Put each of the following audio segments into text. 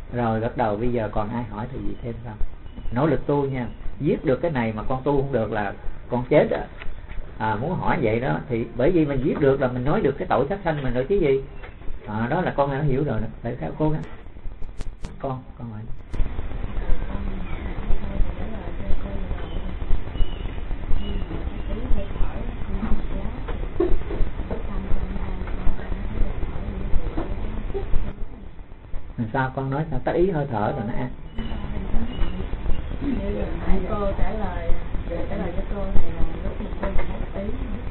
Rồi bắt đầu bây giờ còn ai hỏi thì gì thêm không? Nỗ lực tu nha, giết được cái này mà con tu không được là con chết á. Muốn hỏi vậy đó, thì bởi vì mình giết được là mình nói được cái tội sát sanh mình rồi chứ gì. Đó là con đã hiểu rồi đó. Tại sao cô gắng con hỏi. Sao con nói sao? Tác ý hơi thở rồi nó ăn. Cô trả lời cho cô này là lúc mà cô tác ý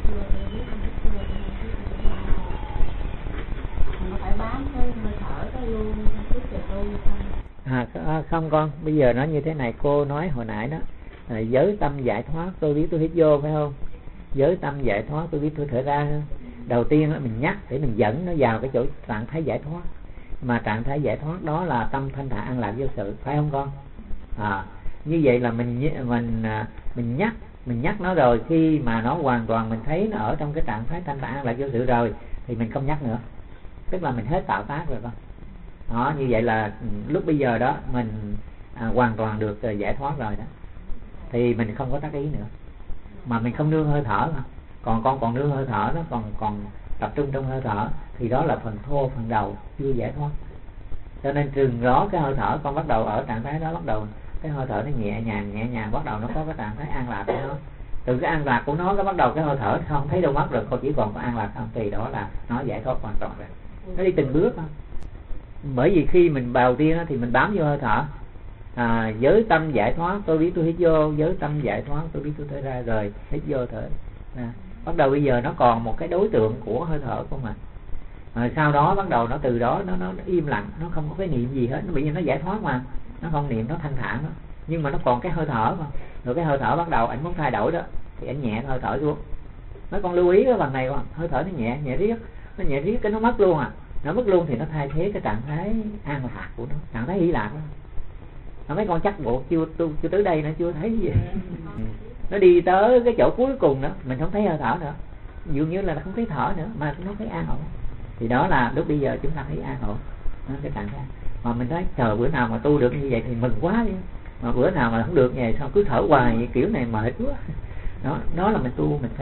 nó phải bám cái hơi thở cái luôn trước giờ tu không con, bây giờ nói như thế này, cô nói hồi nãy đó, giới tâm giải thoát tôi biết tôi hít vô, phải không? Giới tâm giải thoát tôi biết tôi thở ra. Đầu tiên là mình nhắc để mình dẫn nó vào cái chỗ trạng thái giải thoát, mà trạng thái giải thoát đó là tâm thanh thản an lạc vô sự, phải không con? Như vậy là mình nhắc nó rồi, khi mà nó hoàn toàn mình thấy nó ở trong cái trạng thái thanh thản an lạc vô sự rồi thì mình không nhắc nữa, tức là mình hết tạo tác rồi con. Như vậy là lúc bây giờ đó mình hoàn toàn được giải thoát rồi đó, thì mình không có tác ý nữa, mà mình không nương hơi thở mà. Còn con còn nương hơi thở đó, còn tập trung trong hơi thở thì đó là phần thô, phần đầu chưa giải thoát. Cho nên chừng đó cái hơi thở con bắt đầu ở trạng thái đó, bắt đầu cái hơi thở nó nhẹ nhàng, bắt đầu nó có cái trạng thái an lạc của nó. Từ cái an lạc của nó bắt đầu cái hơi thở không thấy đâu mất rồi, con chỉ còn có an lạc không, thì đó là nó giải thoát hoàn toàn rồi. Nó đi từng bước thôi. Bởi vì khi mình đầu tiên thì mình bám vô hơi thở, giới tâm giải thoát tôi biết tôi hít vô, giới tâm giải thoát tôi biết tôi thở ra, rồi hít vô thở. Bắt đầu bây giờ nó còn một cái đối tượng của hơi thở của mình. Sau đó bắt đầu nó từ đó nó im lặng, nó không có cái niệm gì hết, nó bị như nó giải thoát mà, nó không niệm, nó thanh thản đó. Nhưng mà nó còn cái hơi thở mà. Rồi cái hơi thở bắt đầu anh muốn thay đổi đó, thì anh nhẹ hơi thở xuống. Mấy con lưu ý cái phần này con, hơi thở nó nhẹ riết cái nó mất luôn nó mất luôn thì nó thay thế cái trạng thái an lạc của nó, trạng thái hỷ lạc đó. Mấy con chắc bộ chưa tới đây nó chưa thấy gì. Nó đi tới cái chỗ cuối cùng đó, mình không thấy hơi thở nữa, dường như là nó không thấy thở nữa mà nó thấy an ổn. Thì đó là lúc bây giờ chúng ta thấy an ổn, cái trạng thái. Mà mình nói chờ bữa nào mà tu được như vậy thì mừng quá đi, mà bữa nào mà không được như vậy sao cứ thở hoài kiểu này mệt quá. Đó là mình tu, mình phải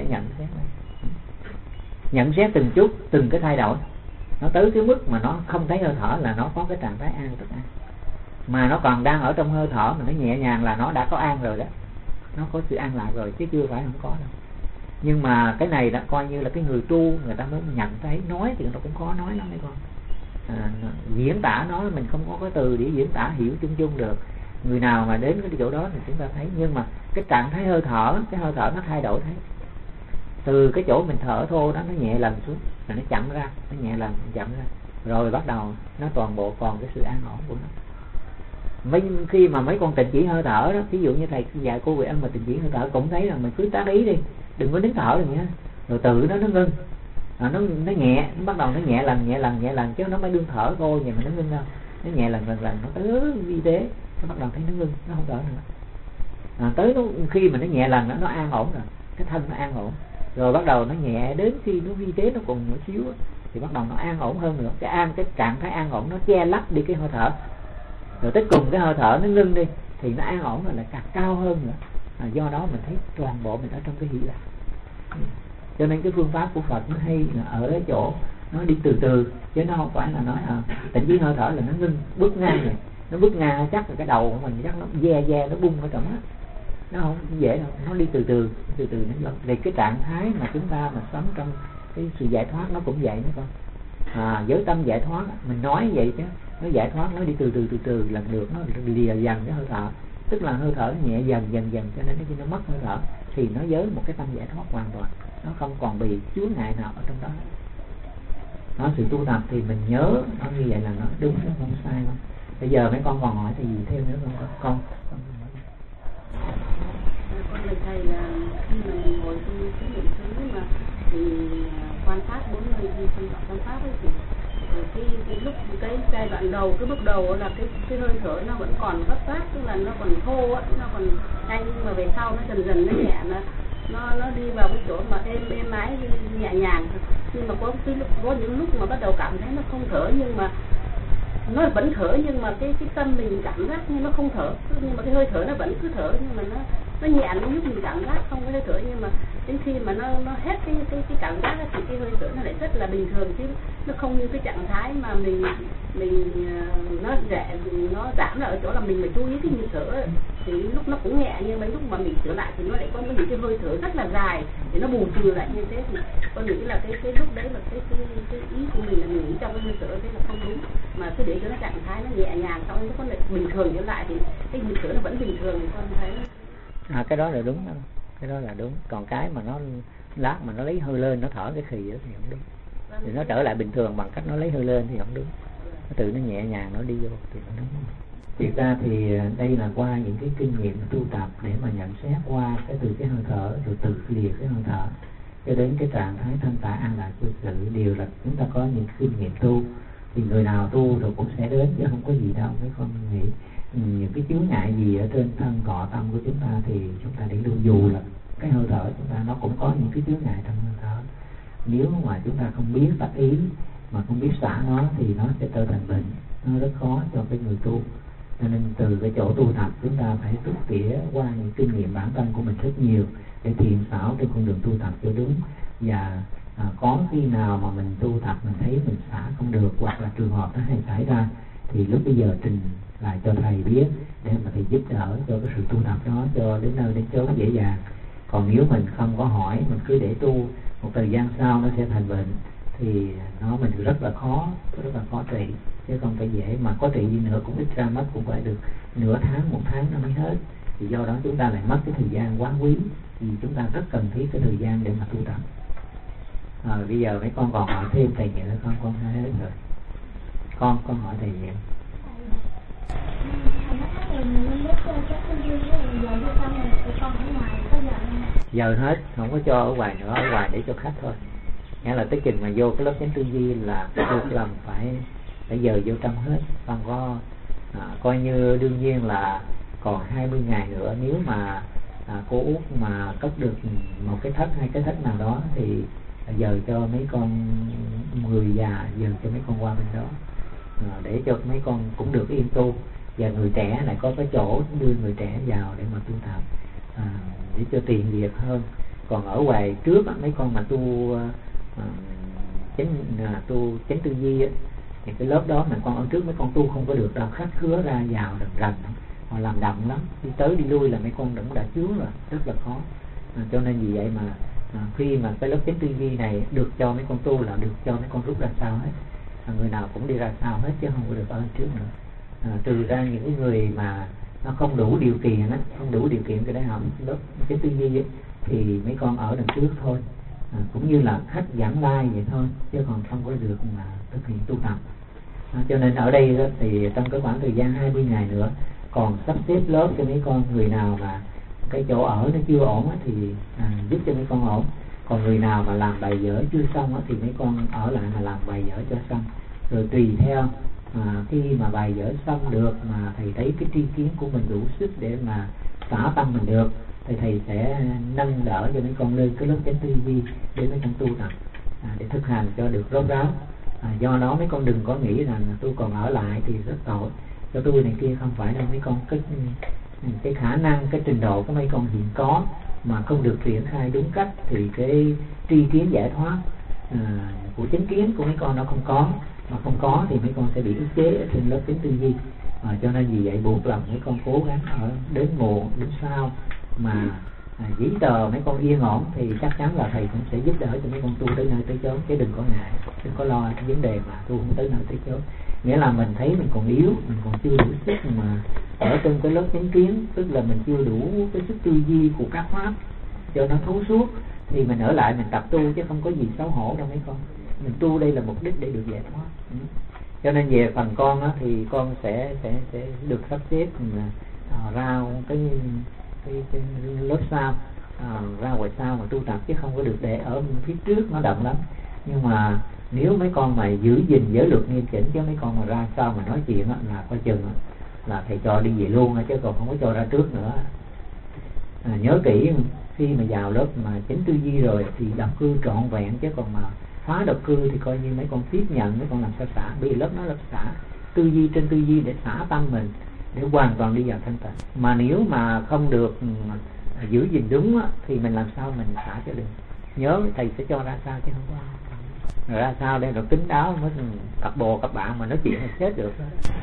nhận xét từng chút, từng cái thay đổi. Nó tới cái mức mà nó không thấy hơi thở là nó có cái trạng thái an, tức an. Mà nó còn đang ở trong hơi thở mà nó nhẹ nhàng là nó đã có an rồi đó, nó có sự an lạc rồi, chứ chưa phải không có đâu. Nhưng mà cái này đã coi như là cái người tu người ta mới nhận thấy, nói thì nó cũng khó nói lắm đấy con. Diễn tả nó mình không có cái từ để diễn tả hiểu chung được. Người nào mà đến cái chỗ đó thì chúng ta thấy. Nhưng mà cái trạng thái hơi thở, cái hơi thở nó thay đổi thấy. Từ cái chỗ mình thở thô đó nó nhẹ lần xuống, rồi nó chậm ra, nó nhẹ lần chậm ra, rồi bắt đầu nó toàn bộ còn cái sự an ổn của nó. Khi mà mấy con tịnh chỉ hơi thở đó, ví dụ như thầy dạy cô về ăn mà tịnh chỉ hơi thở cũng thấy là mình cứ tác ý đi, đừng có nín thở được nhá, rồi tự nó ngưng. Nó nhẹ, nó bắt đầu nó nhẹ lần chứ nó mới đương thở thôi vậy mà nó ngưng đâu. Nó nhẹ lần nó tới vi tế, nó bắt đầu thấy nó ngưng, nó không thở nữa. Tới nó, khi mà nó nhẹ lần nó an ổn rồi, cái thân nó an ổn. Rồi bắt đầu nó nhẹ đến khi nó vi tế nó còn một xíu thì bắt đầu nó an ổn hơn nữa. Cái trạng thái an ổn nó che lấp đi cái hơi thở. Rồi tới cùng cái hơi thở nó ngưng đi thì nó an ổn rồi lại càng cao hơn nữa. Do đó mình thấy toàn bộ mình ở trong cái hỷ lạc. Cho nên cái phương pháp của Phật nó hay ở cái chỗ nó đi từ từ, chứ nó không phải là nói tịnh chỉ hơi thở là nó ngưng bước ngang rồi, nó bước ngang chắc là cái đầu của mình chắc nó ve nó bung ở trong đó, nó không dễ đâu, nó đi từ từ nó lên. Về cái trạng thái mà chúng ta mà sống trong cái sự giải thoát nó cũng vậy nữa con. Giới tâm giải thoát mình nói vậy chứ nó giải thoát nó đi từ từ lần được, nó lìa dần cái hơi thở, tức là hơi thở nhẹ dần cho nên khi nó mất hơi thở thì nó giới một cái tâm giải thoát hoàn toàn, nó không còn bị chướng ngại nào ở trong đó. Nó sự tu tập thì mình nhớ nó như vậy là nó đúng, nó không sai không. Bây giờ mấy con còn hỏi thì gì thêm nữa không con? Con lời thầy là khi mà mình ngồi trong cái niệm xứ mà thì quan sát 4 nơi thì quan sát ấy thì cái lúc cái giai đoạn đầu, cái bước đầu là cái hơi thở nó vẫn còn vấp váp, tức là nó còn thô á, nó còn nhanh, nhưng mà về sau nó dần nó nhẹ, nó đi vào cái chỗ mà êm ái nhẹ nhàng. Nhưng mà có những lúc mà bắt đầu cảm thấy nó không thở, nhưng mà nó vẫn thở, nhưng mà cái tâm mình cảm giác như nó không thở, nhưng mà cái hơi thở nó vẫn cứ thở, nhưng mà nó nhẹ đến lúc mình cảm giác không có hơi thở. Nhưng mà đến khi mà nó hết cái cảm giác thì cái hơi thở nó lại rất là bình thường, chứ nó không như cái trạng thái mà mình nó giảm là ở chỗ là mình phải chú ý cái nhịp thở thì lúc nó cũng nhẹ, nhưng mấy lúc mà mình sửa lại thì nó lại có những cái hơi thở rất là dài để nó bù trừ lại như thế. Thì con nghĩ là cái lúc đấy là cái ý của mình là mình nghĩ trong cái hơi thở thế là không đúng, mà cứ để cho nó trạng thái nó nhẹ nhàng, sau đó nó lại bình thường trở lại thì cái nhịp thở nó vẫn bình thường thì con thấy. Cái đó là đúng đó. Cái đó là đúng. Còn cái mà nó lát mà nó lấy hơi lên nó thở cái khì đó thì không đúng. Thì nó trở lại bình thường bằng cách nó lấy hơi lên thì không đúng. Nó tự nó nhẹ nhàng nó đi vô thì nó đúng. Thực ra thì đây là qua những cái kinh nghiệm tu tập để mà nhận xét qua cái từ cái hơi thở rồi từ liệt cái hơi thở cho đến cái trạng thái thanh tại an lạc cư xử, đều là chúng ta có những kinh nghiệm tu. Thì người nào tu rồi cũng sẽ đến chứ không có gì đâu. Mấy con nghĩ những cái chướng ngại gì ở trên thân cọ tâm của chúng ta thì chúng ta để luôn, dù là cái hơi thở chúng ta nó cũng có những cái chướng ngại trong hơi thở. Nếu mà chúng ta không biết tác ý mà không biết xả nó thì nó sẽ trở thành bệnh, nó rất khó cho cái người tu. Cho nên từ cái chỗ tu tập chúng ta phải rút tỉa qua những kinh nghiệm bản thân của mình rất nhiều để thiện xảo trên con đường tu tập cho đúng. Và có khi nào mà mình tu tập mình thấy mình xả không được hoặc là trường hợp nó hay xảy ra thì lúc bây giờ trình lại cho thầy biết để mà thầy giúp đỡ cho cái sự tu tập đó cho đến nơi đến chốn dễ dàng. Còn nếu mình không có hỏi, mình cứ để tu một thời gian sau nó sẽ thành bệnh thì mình rất là khó trị, chứ không phải dễ. Mà có trị gì nữa cũng ít ra mất cũng phải được nửa tháng, một tháng nó mới hết. Thì do đó chúng ta lại mất cái thời gian quá quý, vì chúng ta rất cần thiết cái thời gian để mà tu tập. Bây giờ mấy con còn hỏi thêm thầy nghĩa nữa con nói hết rồi. Con hỏi thầy nghĩa. Giờ hết, không có cho ở ngoài nữa, ở ngoài để cho khách thôi. Nghĩa là tới chừng mà vô cái lớp chánh tư duy là buộc lòng phải giờ vô trong hết. Con có coi như đương nhiên là còn 20 ngày nữa, nếu mà cô Út mà cất được một cái thất hay cái thất nào đó thì giờ cho mấy con người già, giờ cho mấy con qua bên đó để cho mấy con cũng được yên tu, và người trẻ lại có cái chỗ đưa người trẻ vào để mà tu tập để cho tiền việc hơn. Còn ở ngoài trước mấy con mà tu chánh tư duy thì cái lớp đó mà con ở trước mấy con tu không có được đâu, khách khứa ra vào đầm rành, họ làm đậm lắm, đi tới đi lui là mấy con cũng đã chứa rồi, rất là khó. Cho nên vì vậy mà khi mà cái lớp chánh tư duy này được cho mấy con tu là được cho mấy con rút ra sau hết, người nào cũng đi ra sau hết chứ không có được ở trước nữa. Trừ ra những cái người mà nó không đủ điều kiện á, không đủ điều kiện cái đại học lớp chánh tư duy ấy, thì mấy con ở đằng trước thôi, cũng như là khách giảng lai vậy thôi, chứ còn không có được mà thực hiện tu tập. Cho nên ở đây đó, thì trong cái khoảng thời gian 20 ngày nữa còn sắp xếp lớp cho mấy con. Người nào mà cái chỗ ở nó chưa ổn á, thì giúp cho mấy con ổn. Còn người nào mà làm bài vở chưa xong á, thì mấy con ở lại mà làm bài vở cho xong. Rồi tùy theo khi mà bài vở xong được mà thầy thấy cái tri kiến của mình đủ sức để mà xả tâm mình được thì thầy sẽ nâng đỡ cho mấy con lên cái lớp chánh tư duy để mấy con tu tập để thực hành cho được rốt ráo. Do đó mấy con đừng có nghĩ rằng tôi còn ở lại thì rất tội cho tôi này kia, không phải đâu mấy con. Cái khả năng, cái trình độ của mấy con hiện có mà không được triển khai đúng cách thì cái tri kiến giải thoát của chánh kiến của mấy con nó không có, mà không có thì mấy con sẽ bị ức chế ở trên lớp chánh tư duy. Cho nên vì vậy buộc lòng mấy con cố gắng ở đến muộn đến sau mà giấy tờ mấy con yên ổn thì chắc chắn là thầy cũng sẽ giúp đỡ cho mấy con tu tới nơi tới chốn, chứ đừng có ngại, đừng có lo cái vấn đề mà tu không tới nơi tới chốn. Nghĩa là mình thấy mình còn yếu, mình còn chưa đủ sức mà ở trong cái lớp chánh kiến, tức là mình chưa đủ cái sức tư duy của các pháp cho nó thấu suốt, thì mình ở lại mình tập tu chứ không có gì xấu hổ đâu mấy con. Mình tu đây là mục đích để được giải thoát. Cho nên về phần con á, thì con sẽ được sắp xếp ra cái lớp sau, ra ngoài sau mà tu tập, chứ không có được để ở phía trước nó động lắm. Nhưng mà nếu mấy con mà giữ gìn giới luật nghiêm chỉnh, chứ mấy con mà ra sau mà nói chuyện là coi chừng là thầy cho đi về luôn, chứ còn không có cho ra trước nữa. Nhớ kỹ, khi mà vào lớp mà chánh tư duy rồi thì độc cư trọn vẹn, chứ còn mà phá độc cư thì coi như mấy con tiếp nhận, mấy con làm sao xả. Bây giờ lớp nó lớp xả, tư duy trên tư duy để xả tâm mình, để hoàn toàn đi vào thanh tịnh. Mà nếu mà không được giữ gìn đúng á, thì mình làm sao mình xả cho được. Nhớ thầy sẽ cho ra sao chứ không có ra sao đây, rồi kín đáo mới cặp bồ cặp bạn mà nói chuyện là chết được.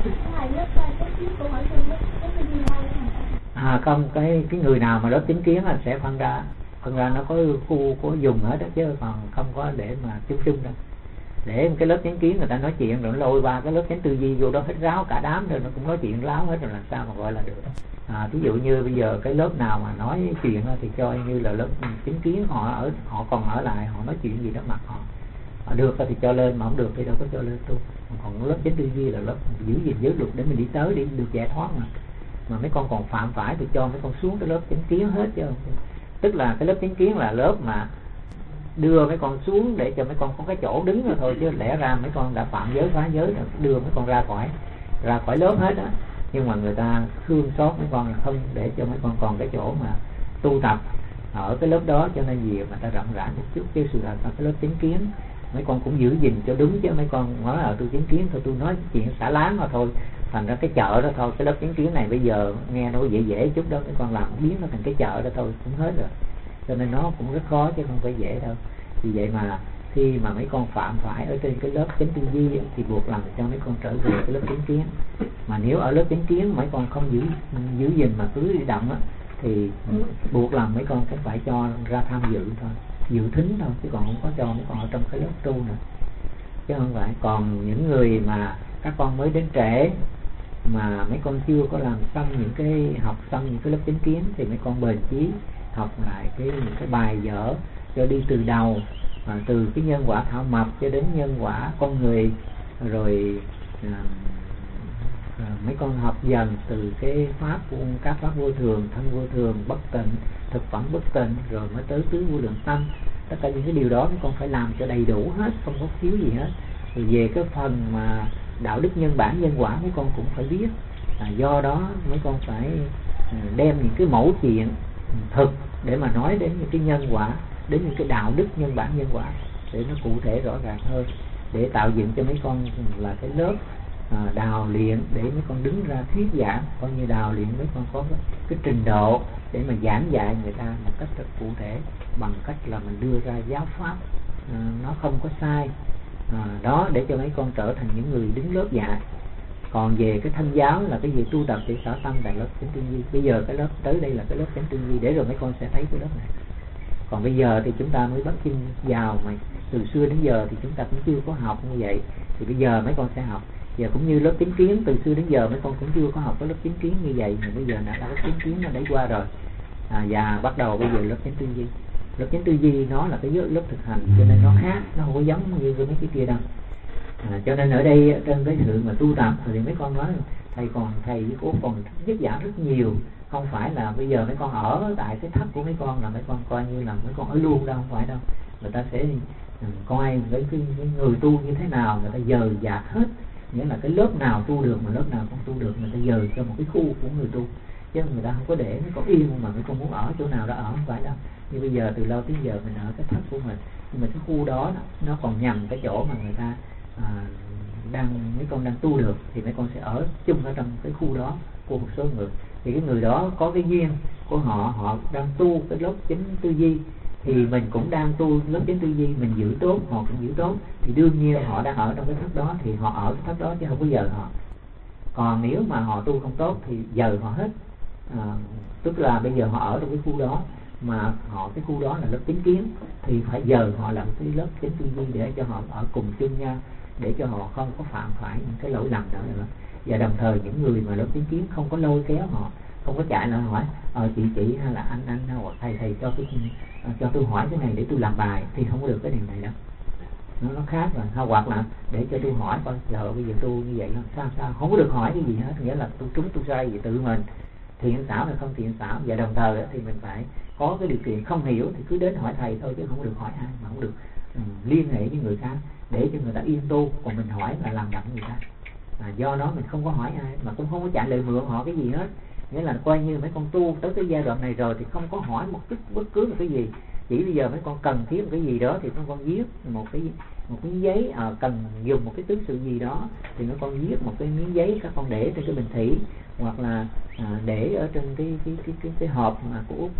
Không, cái người nào mà lớp chính kiến là sẽ phân ra nó có khu có dùng hết đó, chứ còn không có để mà chung đâu. Để cái lớp chánh kiến người ta nói chuyện rồi lôi ba cái lớp chánh tư duy vô đó hết ráo cả đám rồi nó cũng nói chuyện láo hết, rồi làm sao mà gọi là được. Ví dụ như bây giờ cái lớp nào mà nói chuyện thì cho như là lớp chánh kiến họ còn ở lại, họ nói chuyện gì đó mặt họ được thì cho lên, mà không được thì đâu có cho lên tu. Còn lớp chánh tư duy là lớp giữ gìn giới luật để mình đi tới để được giải thoát mà mấy con còn phạm phải thì cho mấy con xuống cái lớp chánh kiến hết chứ. Tức là cái lớp chánh kiến là lớp mà đưa mấy con xuống để cho mấy con có cái chỗ đứng rồi thôi, chứ lẽ ra mấy con đã phạm giới phá giới rồi, đưa mấy con ra khỏi lớp hết á. Nhưng mà người ta thương xót mấy con là không để cho mấy con còn cái chỗ mà tu tập ở cái lớp đó, cho nên gì mà ta rộng rãi một chút. Chứ sự là cái lớp chánh kiến mấy con cũng giữ gìn cho đúng, chứ mấy con nói là tôi chánh kiến thôi, tôi nói chuyện xả láng mà thôi, thành ra cái chợ đó thôi. Cái lớp chánh kiến này bây giờ nghe nó dễ chút đó, mấy con làm biến nó thành cái chợ đó thôi cũng hết rồi, cho nên nó cũng rất khó chứ không phải dễ đâu. Vì vậy mà khi mà mấy con phạm phải ở trên cái lớp chánh tư duy thì buộc lòng cho mấy con trở về cái lớp chánh kiến. Mà nếu ở lớp chánh kiến mấy con không giữ gìn mà cứ đi động á, thì buộc lòng mấy con cũng phải cho ra tham dự thôi, dự thính thôi, chứ còn không có cho mấy con ở trong cái lớp tu nữa, chứ không phải. Còn những người mà các con mới đến trễ mà mấy con chưa có làm xong học xong những cái lớp chánh kiến thì mấy con bền chí học lại những cái bài vở cho đi từ đầu, từ cái nhân quả thảo mộc cho đến nhân quả con người, rồi mấy con học dần từ cái các pháp vô thường, thân vô thường, bất tịnh, thực phẩm bất tịnh, rồi mới tới tứ vô lượng tâm. Tất cả những cái điều đó mấy con phải làm cho đầy đủ hết, không có thiếu gì hết. Rồi về cái phần mà đạo đức nhân bản nhân quả mấy con cũng phải biết. Do đó mấy con phải đem những cái mẫu chuyện thực để mà nói đến những cái nhân quả, đến những cái đạo đức nhân bản nhân quả để nó cụ thể rõ ràng hơn, để tạo dựng cho mấy con là cái lớp đào luyện để mấy con đứng ra thuyết giảng, coi như đào luyện mấy con có cái trình độ để mà giảng dạy người ta một cách rất cụ thể, bằng cách là mình đưa ra giáo pháp nó không có sai đó, để cho mấy con trở thành những người đứng lớp dạy. Còn về cái thân giáo là cái gì tu tập để xả tâm tại lớp chánh tư duy. Bây giờ cái lớp tới đây là cái lớp chánh tư duy, để rồi mấy con sẽ thấy cái lớp này. Còn bây giờ thì chúng ta mới bắt chân vào, mà từ xưa đến giờ thì chúng ta cũng chưa có học như vậy, thì bây giờ mấy con sẽ học. Giờ cũng như lớp chánh kiến, từ xưa đến giờ mấy con cũng chưa có học cái lớp chánh kiến như vậy, mà bây giờ đã là lớp chánh kiến nó đã qua rồi. Và bắt đầu bây giờ lớp chánh tư duy. Lớp chánh tư duy nó là cái lớp thực hành, cho nên nó khác, nó không có giống như với mấy cái kia đâu. Cho nên ở đây trên cái sự mà tu tập thì mấy con nói thầy với cô còn giúp giảng rất nhiều, không phải là bây giờ mấy con ở tại cái thất của mấy con là mấy con coi như là mấy con ở luôn đâu, không phải đâu. Người ta sẽ coi với cái người tu như thế nào, người ta dời dạt hết, nghĩa là cái lớp nào tu được mà lớp nào không tu được người ta dời cho một cái khu của người tu, chứ người ta không có để mấy con yên mà mấy con muốn ở chỗ nào đó ở, không phải đâu. Như bây giờ từ lâu tới giờ mình ở cái thất của mình, nhưng mà cái khu đó nó còn nhằm cái chỗ mà người ta mấy con đang tu được, thì mấy con sẽ ở chung ở trong cái khu đó của một số người. Thì cái người đó có cái duyên của họ đang tu cái lớp chánh tư duy, thì mình cũng đang tu lớp chánh tư duy, mình giữ tốt, họ cũng giữ tốt, thì đương nhiên họ đang ở trong cái thất đó thì họ ở cái thất đó chứ không có dời họ. Còn nếu mà họ tu không tốt thì dời họ hết. Tức là bây giờ họ ở trong cái khu đó, mà cái khu đó là lớp chánh kiến, thì phải dời họ làm cái lớp chánh tư duy để cho họ ở cùng chung nhau, để cho họ không có phạm phải những cái lỗi lầm đó nữa. Và đồng thời những người mà lớp chánh kiến không có lôi kéo họ, không có chạy lại hỏi chị hay là anh hoặc thầy cho tôi hỏi cái này để tôi làm bài, thì không có được cái điều này đâu. Nó khác rồi. Hoặc là để cho tôi hỏi coi giờ bây giờ tôi như vậy làm sao không có được hỏi cái gì hết, nghĩa là tôi trúng tôi sai gì tự mình thiện xảo hay không thiện xảo. Và đồng thời thì mình phải có cái điều kiện, không hiểu thì cứ đến hỏi thầy thôi, chứ không được hỏi ai, mà không được liên hệ với người khác để cho người ta yên tu. Còn mình hỏi là làm đậm người ta. Do đó mình không có hỏi ai, mà cũng không có trả lời mượn họ cái gì hết. Nghĩa là coi như mấy con tu tới cái giai đoạn này rồi thì không có hỏi một chút bất cứ một cái gì, Chỉ bây giờ mấy con cần thiết một cái gì đó thì mấy con viết một cái giấy, cần dùng một cái tứ sự gì đó thì mấy con viết một cái miếng giấy, các con để trên cái bình thủy, hoặc là để ở trên cái hộp mà của Út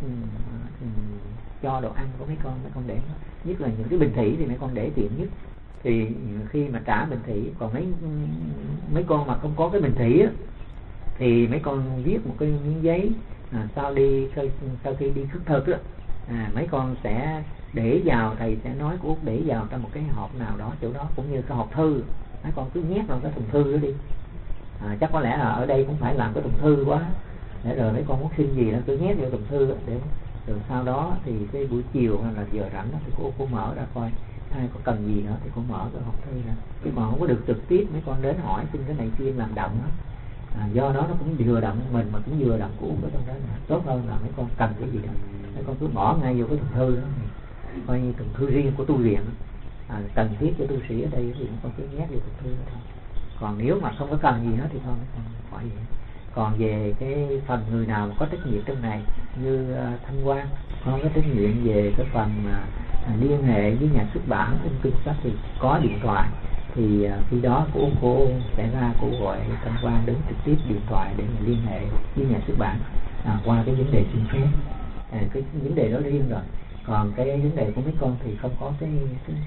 cho đồ ăn của mấy con để, nhất là những cái bình thủy thì mấy con để tiện nhất. Thì khi mà trả bình thủy, còn mấy con mà không có cái bình thủy á, thì mấy con viết một cái miếng giấy, sau khi đi khất thực đó, mấy con sẽ để vào, thầy sẽ nói của Út để vào trong một cái hộp nào đó chỗ đó, cũng như cái hộp thư, mấy con cứ nhét vào cái thùng thư đó đi. Chắc có lẽ là ở đây cũng phải làm cái thùng thư quá, để rồi mấy con muốn xin gì đó cứ nhét vào thùng thư đó, để rồi sau đó thì cái buổi chiều hay là giờ rảnh đó thì cô mở ra coi ai có cần gì nữa thì cô mở cái hộp thư ra, chứ còn không có được trực tiếp mấy con đến hỏi xin cái này kia làm động đó. Do đó nó cũng vừa động mình mà cũng vừa động của Út ở trong đó, tốt hơn là mấy con cần cái gì đó mấy con cứ bỏ ngay vô cái thùng thư đó, coi như thùng thư riêng của tu viện. Cần thiết cho tu sĩ ở đây thì mấy con cứ nhét vô thùng thư đó thôi. Còn nếu mà không có cần gì nữa thì thôi mấy con khỏi vậy. Còn về cái phần người nào mà có trách nhiệm trong này như Thanh Quang có cái trách nhiệm về cái phần liên hệ với nhà xuất bản in kinh sách thì có điện thoại, thì khi đó cô sẽ ra, cô gọi Thanh Quang đến trực tiếp điện thoại để mà liên hệ với nhà xuất bản qua cái vấn đề xin phép. Cái vấn đề đó riêng rồi. Còn cái vấn đề của mấy con thì không có cái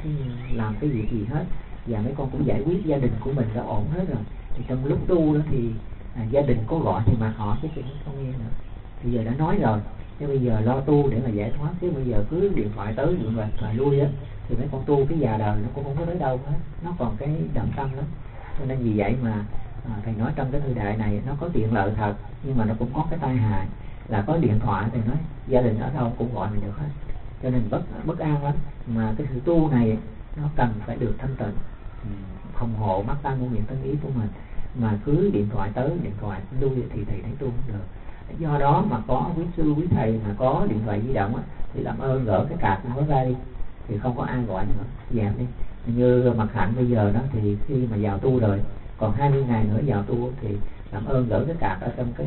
làm cái việc gì hết, và mấy con cũng giải quyết gia đình của mình đã ổn hết rồi. Thì trong lúc tu đó thì gia đình có gọi thì mà họ chứ không nghe nữa. Bây giờ đã nói rồi, chứ bây giờ lo tu để mà giải thoát, chứ bây giờ cứ điện thoại tới điện thoại lui á thì mấy con tu cái già đời nó cũng không có tới đâu hết, nó còn cái đậm tâm lắm. Cho nên vì vậy mà thầy nói trong cái thời đại này nó có tiện lợi thật, nhưng mà nó cũng có cái tai hại là có điện thoại thì nói gia đình ở đâu cũng gọi mình được hết, cho nên bất an lắm. Mà cái sự tu này nó cần phải được thanh tịnh, phòng hộ mắt tai mũi miệng thân ý của mình, mà cứ điện thoại tới điện thoại lui thì thầy thấy tu không được. Do đó mà có quý sư quý thầy mà có điện thoại di động á, thì làm ơn gỡ cái card nó ra đi, thì không có ai gọi nữa, dẹp đi. Như Mặt Hạnh bây giờ đó thì khi mà vào tu rồi, còn 20 ngày nữa vào tu thì làm ơn gỡ cái card ở trong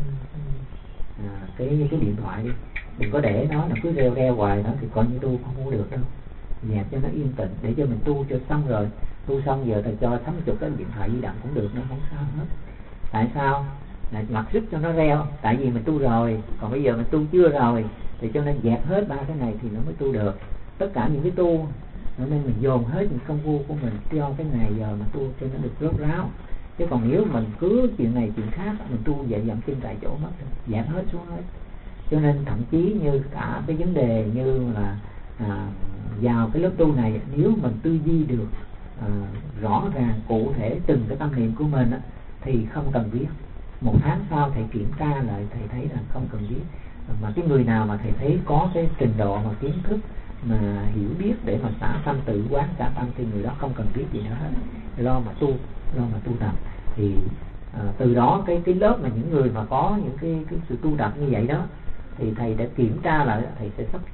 cái điện thoại đi, đừng có để nó cứ reo hoài đó thì coi như tu không có được đâu. Dẹp cho nó yên tĩnh để cho mình tu cho xong rồi, tu xong giờ thầy cho 80 cái điện thoại di động cũng được, nó không sao hết. Tại sao? Là mặc sức cho nó reo, tại vì mình tu rồi, còn bây giờ mình tu chưa rồi thì cho nên dẹp hết ba cái này thì nó mới tu được. Tất cả những cái tu nên mình dồn hết những công phu của mình cho cái ngày giờ mà tu cho nó được rốt ráo. Chứ còn nếu mình cứ chuyện này chuyện khác mình tu vậy dậm chân tại chỗ mất, dẹp hết xuống hết. Cho nên thậm chí như cả cái vấn đề như là vào cái lớp tu này, nếu mình tư duy được rõ ràng cụ thể từng cái tâm niệm của mình á, thì không cần viết. Một tháng sau thầy kiểm tra lại thầy thấy là không cần viết. Mà cái người nào mà thầy thấy có cái trình độ mà kiến thức mà hiểu biết để mà xả tâm, tự quán xả tâm thì người đó không cần viết gì nữa hết, lo mà tu tập. Thì từ đó cái lớp mà những người mà có những cái sự tu tập như vậy đó thì thầy đã kiểm tra lại, thầy sẽ sắp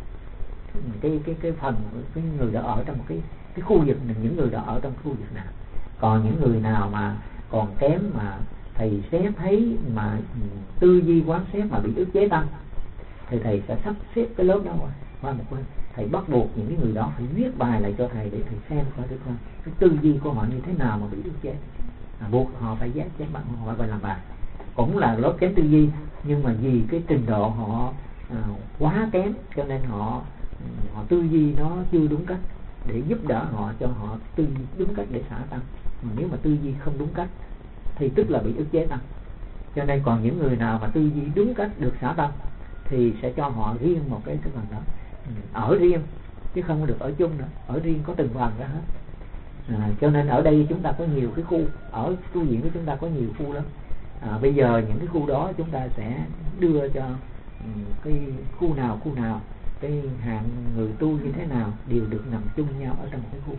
cái phần cái người đó ở trong một cái khu vực này, những người đó ở trong khu vực nào. Còn những người nào mà còn kém mà thầy xét thấy mà tư duy quán xét mà bị ức chế tâm thì thầy sẽ sắp xếp cái lớp đó qua một bên. Thầy bắt buộc những cái người đó phải viết bài lại cho thầy để thầy xem coi cái tư duy của họ như thế nào mà bị ức chế, buộc họ phải giác chém bằng họ phải làm bài. Cũng là lớp kém tư duy, nhưng mà vì cái trình độ họ quá kém cho nên họ tư duy nó chưa đúng cách, để giúp đỡ họ cho họ tư duy đúng cách để xả tâm. Mà nếu mà tư duy không đúng cách thì tức là bị ức chế tâm. Cho nên còn những người nào mà tư duy đúng cách được xả tâm thì sẽ cho họ riêng một cái phần đó, ở riêng chứ không được ở chung nữa, ở riêng có từng phần ra hết. Cho nên ở đây chúng ta có nhiều cái khu, ở tu viện của chúng ta có nhiều khu lắm. Bây giờ những cái khu đó chúng ta sẽ đưa cho cái khu nào cái hạng người tu như thế nào đều được nằm chung nhau ở trong một cái khu.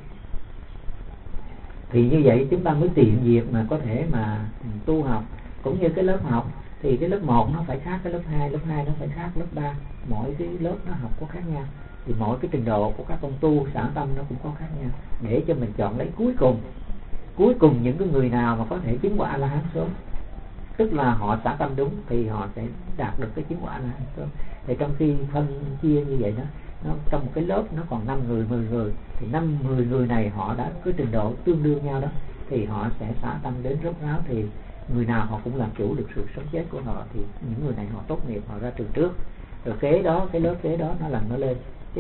Thì như vậy chúng ta mới tiện việc mà có thể mà tu học. Cũng như cái lớp học thì cái lớp 1 nó phải khác cái lớp 2, lớp 2 nó phải khác lớp 3. Mỗi cái lớp nó học có khác nhau, thì mỗi cái trình độ của các con tu xả tâm nó cũng có khác nhau, để cho mình chọn lấy cuối cùng những cái người nào mà có thể chứng quả A-la-hán sớm, tức là họ xả tâm đúng thì họ sẽ đạt được cái chứng quả A-la-hán sớm. Thì trong khi phân chia như vậy đó trong một cái lớp nó còn 5 người 10 người, thì 5-10 người này họ đã có trình độ tương đương nhau đó, thì họ sẽ xả tâm đến rốt ráo, thì người nào họ cũng làm chủ được sự sống chết của họ, thì những người này họ tốt nghiệp, họ ra trường trước, rồi kế đó cái lớp kế đó nó lần nó lên, chứ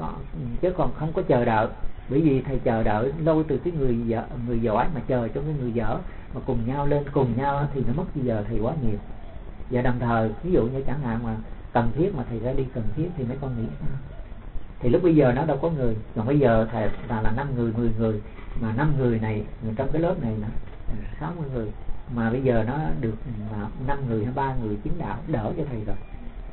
còn không có chờ đợi. Bởi vì thầy chờ đợi lâu từ cái người giỏi mà chờ cho cái người dở mà cùng nhau lên cùng nhau thì nó mất bây giờ thầy quá nhiều. Và đồng thời ví dụ như chẳng hạn mà cần thiết mà thầy ra đi cần thiết thì mấy con nghĩ sao? Thì lúc bây giờ nó đâu có người, còn bây giờ thầy là 5 người 10 người, mà 5 người này trong cái lớp này là 60 người, mà bây giờ nó được 5 người hay 3 người chứng đạo đỡ cho thầy rồi.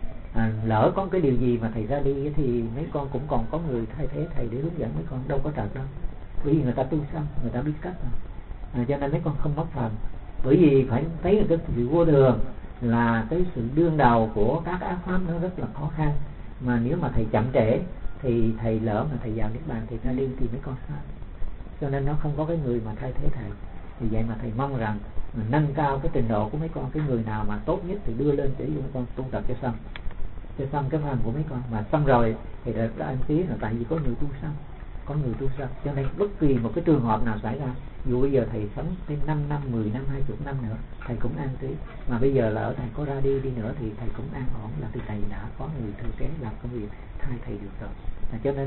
Lỡ có cái điều gì mà thầy ra đi thì mấy con cũng còn có người thay thế thầy để hướng dẫn mấy con, đâu có trật đâu, bởi vì người ta tu xong, người ta biết cách rồi. Cho nên mấy con không mất phần, bởi vì phải thấy là cái sự vô thường là cái sự đương đầu của các ác pháp nó rất là khó khăn, mà nếu mà thầy chậm trễ thì thầy lỡ mà thầy vào niết bàn thì ra đi thì mấy con sao? Cho nên nó không có cái người mà thay thế thầy. Vì vậy mà thầy mong rằng nâng cao cái trình độ của mấy con, cái người nào mà tốt nhất thì đưa lên để mấy con tu tập cho xong cái phần của mấy con, mà xong rồi thì đã anh tí là tại vì có người tu xong, cho nên bất kỳ một cái trường hợp nào xảy ra, dù bây giờ thầy sống thêm 5 năm, 10 năm, 20 năm nữa thầy cũng an trí, mà bây giờ lỡ thầy có ra đi nữa thì thầy cũng an ổn, là vì thầy đã có người thừa kế làm công việc thay thầy được rồi. Cho nên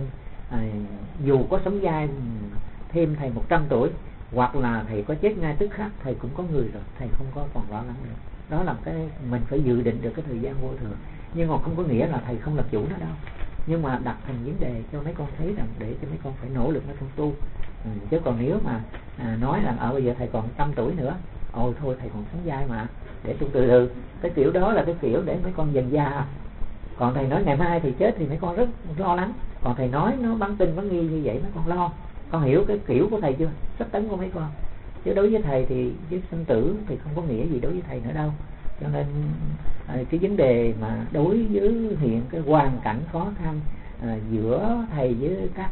dù có sống dai thêm thầy 100 tuổi hoặc là thầy có chết ngay tức khắc, thầy cũng có người rồi, thầy không có còn lo lắng nữa. Đó là cái mình phải dự định được cái thời gian vô thường, nhưng mà không có nghĩa là thầy không làm chủ nó đâu, nhưng mà đặt thành vấn đề cho mấy con thấy rằng để cho mấy con phải nỗ lực mấy con tu. Chứ còn nếu mà nói rằng bây giờ thầy còn 100 tuổi nữa, ôi thôi thầy còn sống dai mà, để tu từ từ, cái kiểu đó là cái kiểu để mấy con dần già. Còn thầy nói ngày mai thầy chết thì mấy con rất lo lắng, còn thầy nói nó bắn tin bắn nghi như vậy mấy con lo. Con hiểu cái kiểu của thầy chưa, sắp tấn của mấy con? Chứ đối với thầy thì với sinh tử thì không có nghĩa gì đối với thầy nữa đâu. Cho nên cái vấn đề mà đối với hiện cái hoàn cảnh khó khăn giữa thầy với các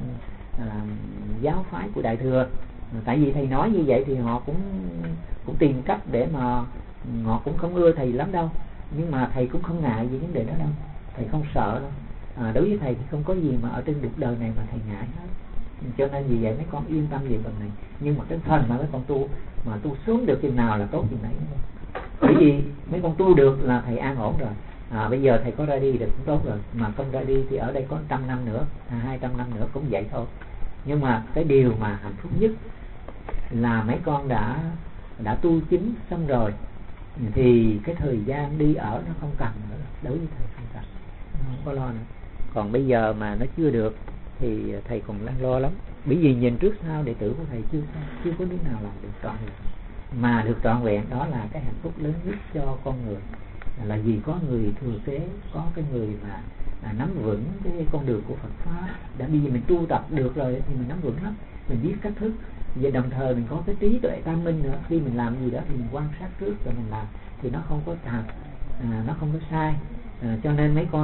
giáo phái của Đại Thừa, tại vì thầy nói như vậy thì họ cũng tìm cách để mà họ cũng không ưa thầy lắm đâu, nhưng mà thầy cũng không ngại gì vấn đề đó đâu, thầy không sợ đâu. Đối với thầy thì không có gì mà ở trên cuộc đời này mà thầy ngại hết. Cho nên vì vậy mấy con yên tâm về phần này. Nhưng mà cái phần mà mấy con tu mà tu xuống được chừng nào là tốt chừng nấy. Bởi vì mấy con tu được là thầy an ổn rồi. Bây giờ thầy có ra đi được cũng tốt rồi, mà không ra đi thì ở đây có 100 năm nữa, 200 năm nữa cũng vậy thôi. Nhưng mà cái điều mà hạnh phúc nhất là mấy con đã tu chính xong rồi thì cái thời gian đi ở nó không cần nữa, đối với thầy không cần, không có lo nữa. Còn bây giờ mà nó chưa được thì thầy còn đang lo lắm, bởi vì nhìn trước sau đệ tử của thầy chưa có đứa nào làm được trọn vẹn. Mà được trọn vẹn đó là cái hạnh phúc lớn nhất cho con người, là vì có người thừa kế, có cái người mà nắm vững cái con đường của Phật pháp. Đã bây giờ mình tu tập được rồi thì mình nắm vững lắm, mình biết cách thức, và đồng thời mình có cái trí tuệ tam minh nữa. Khi mình làm gì đó thì mình quan sát trước rồi mình làm thì nó không có tạp, nó không có sai. Cho nên mấy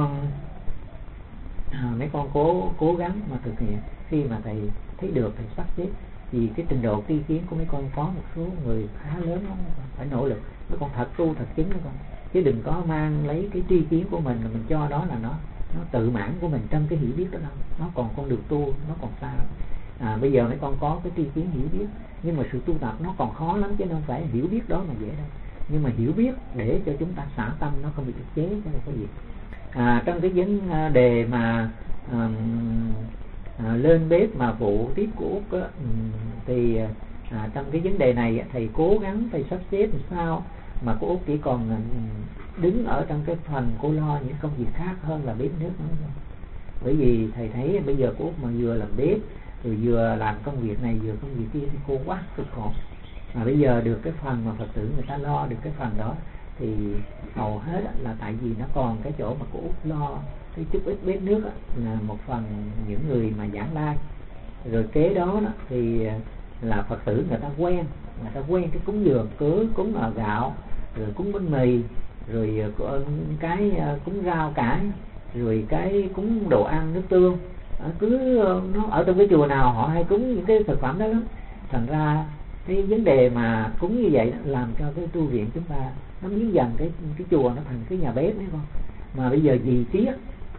con cố gắng mà thực hiện. Khi mà thầy thấy được thầy sắp xếp, vì cái trình độ tri kiến của mấy con có một số người khá lớn lắm, phải nỗ lực mấy con thật tu thật chứng mấy con, chứ đừng có mang lấy cái tri kiến của mình cho đó là nó tự mãn của mình trong cái hiểu biết đó đâu. Nó còn con đường tu nó còn xa. Bây giờ mấy con có cái tri kiến hiểu biết, nhưng mà sự tu tập nó còn khó lắm, chứ không phải hiểu biết đó mà dễ đâu. Nhưng mà hiểu biết để cho chúng ta xả tâm, nó không bị ức chế cho cái gì. Trong cái vấn đề mà lên bếp mà phụ tiếp của Út thì trong cái vấn đề này thầy cố gắng thầy sắp xếp làm sao mà cô Út chỉ còn đứng ở trong cái phần cô lo những công việc khác hơn là bếp nước nữa. Bởi vì thầy thấy bây giờ cô Út mà vừa làm bếp rồi vừa làm công việc này vừa công việc kia thì cô quá cực khổ. Mà bây giờ được cái phần mà Phật tử người ta lo được cái phần đó thì hầu hết là tại vì nó còn cái chỗ mà cô Út lo cái chút ít bếp nước là một phần những người mà giảng lai. Rồi kế đó thì là Phật tử người ta quen cái cúng dường, cúng gạo, rồi cúng bánh mì, rồi cái cúng rau cải, rồi cái cúng đồ ăn nước tương. Cứ nó ở trong cái chùa nào họ hay cúng những cái thực phẩm đó lắm. Thành ra cái vấn đề mà cúng như vậy làm cho cái tu viện chúng ta nó biến dần cái chùa nó thành cái nhà bếp đấy con. Mà bây giờ vì tiếc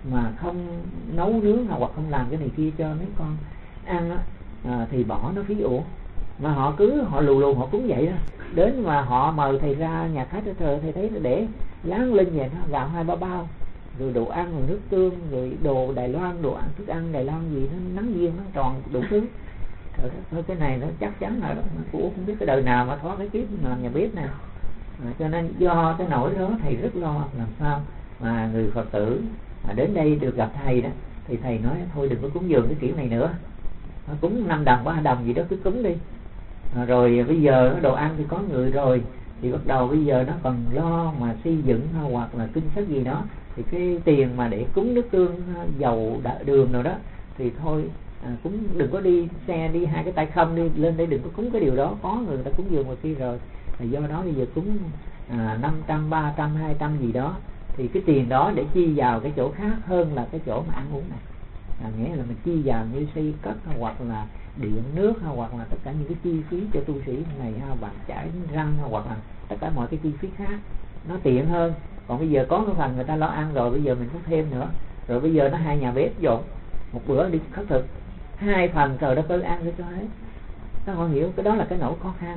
mà không nấu nướng hoặc không làm cái này kia cho mấy con ăn á, thì bỏ nó phí uổng. Mà họ lù lù họ cúng vậy đó. Đến mà họ mời thầy ra nhà khách đó, trời, thầy thấy nó để láng lên vậy đó, gạo 2-3 bao, rồi đồ ăn, rồi nước tương, rồi đồ Đài Loan, đồ ăn thức ăn Đài Loan gì nó nắng viên, nó tròn đủ thứ. Trời đất ơi, cái này nó chắc chắn là đó, cũng không biết cái đời nào mà thoát cái kiếp làm nhà bếp này. Cho nên do cái nỗi đó thầy rất lo làm sao mà người Phật tử mà đến đây được gặp thầy đó, thì thầy nói thôi đừng có cúng dường cái kiểu này nữa, cúng 5 đồng 3 đồng gì đó cứ cúng đi. Rồi bây giờ đồ ăn thì có người rồi, thì bắt đầu bây giờ nó còn lo mà xây dựng hoặc là kinh sách gì đó, thì cái tiền mà để cúng nước tương, dầu, đường nào đó thì thôi cũng đừng có đi xe đi 2 cái tay không đi lên đây, đừng có cúng cái điều đó, có người ta cúng dường ngoài kia rồi. Do đó bây giờ cúng 500, 300, 200 gì đó, thì cái tiền đó để chi vào cái chỗ khác hơn là cái chỗ mà ăn uống này. Nghĩa là mình chi vào như xây cất hoặc là điện nước hoặc là tất cả những cái chi phí cho tu sĩ này, bằng chải răng hoặc là tất cả mọi cái chi phí khác nó tiện hơn. Còn bây giờ có cái phần người ta lo ăn rồi, bây giờ mình không thêm nữa, rồi bây giờ nó 2 nhà bếp dọn một bữa đi khất thực 2 phần, trời đất ơi, ăn để cho hết. Các họ hiểu cái đó là cái nỗi khó khăn.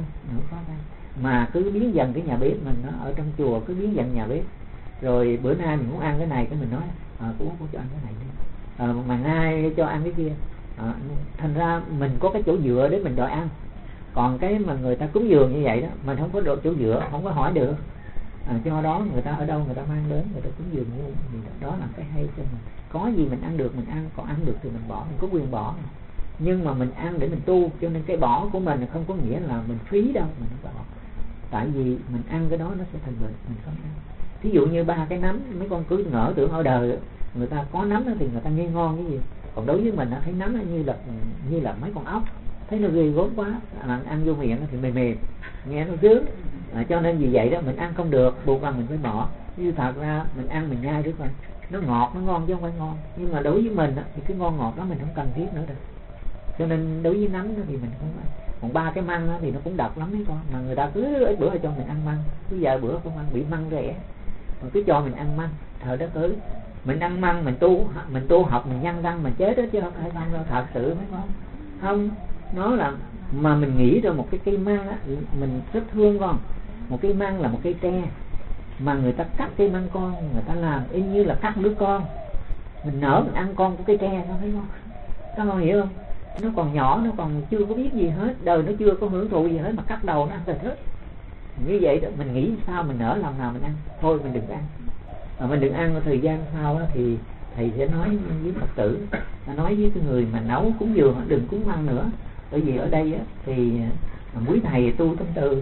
Mà cứ biến dần cái nhà bếp mình nó ở trong chùa, cứ biến dần nhà bếp. Rồi bữa nay mình muốn ăn cái này, cái mình nói cô cho ăn cái này đi, mà nay cho ăn cái kia. Thành ra mình có cái chỗ dựa để mình đòi ăn. Còn cái mà người ta cúng dường như vậy đó, mình không có độ chỗ dựa, không có hỏi được. Do đó người ta ở đâu người ta mang đến, người ta cúng dường như đó là cái hay cho mình. Có gì mình ăn được mình ăn, còn ăn được thì mình bỏ, mình có quyền bỏ. Nhưng mà mình ăn để mình tu, cho nên cái bỏ của mình không có nghĩa là mình phí đâu, mình không bỏ. Tại vì mình ăn cái đó nó sẽ thành bệnh, mình không ăn. Thí dụ như 3 cái nấm, mấy con cứ ngỡ tưởng ở đời người ta có nấm thì người ta nghe ngon cái gì. Còn đối với mình thấy nấm như là mấy con ốc, thấy nó ghê gớm quá, ăn vô miệng thì mềm mềm, nghe nó sướng. Cho nên vì vậy đó mình ăn không được, buộc rằng mình phải bỏ. Như thật ra mình ăn mình nhai được rồi, nó ngọt nó ngon chứ không phải ngon. Nhưng mà đối với mình thì cái ngon ngọt đó mình không cần thiết nữa rồi. Cho nên đối với nấm thì mình không ăn. Còn 3 cái măng thì nó cũng độc lắm mấy con, mà người ta cứ ít bữa cho mình ăn măng, cứ vài bữa không ăn, bị măng rẻ, mà cứ cho mình ăn măng. Trời đất ơi, mình ăn măng mình tu học mình nhăn răng mình chết đó, chứ không phải măng đâu, thật sự mấy con. Không, nó là mà mình nghĩ rồi một cái cây măng á, mình rất thương con. Một cây măng là một cây tre, mà người ta cắt cây măng con, người ta làm y như là cắt đứa con. Mình nở mình ăn con của cây tre, không thấy không? Các con hiểu không? Nó còn nhỏ, nó còn chưa có biết gì hết, đời nó chưa có hưởng thụ gì hết mà cắt đầu nó ăn thịt hết. Như vậy đó, mình nghĩ sao mình nở lòng nào mình ăn, thôi mình đừng ăn. Mình đừng ăn. Thời gian sau đó thì thầy sẽ nói với Phật tử, nói với cái người mà nấu cúng dường đừng cúng măng nữa. Bởi vì ở đây á, thì quý thầy tu tâm từ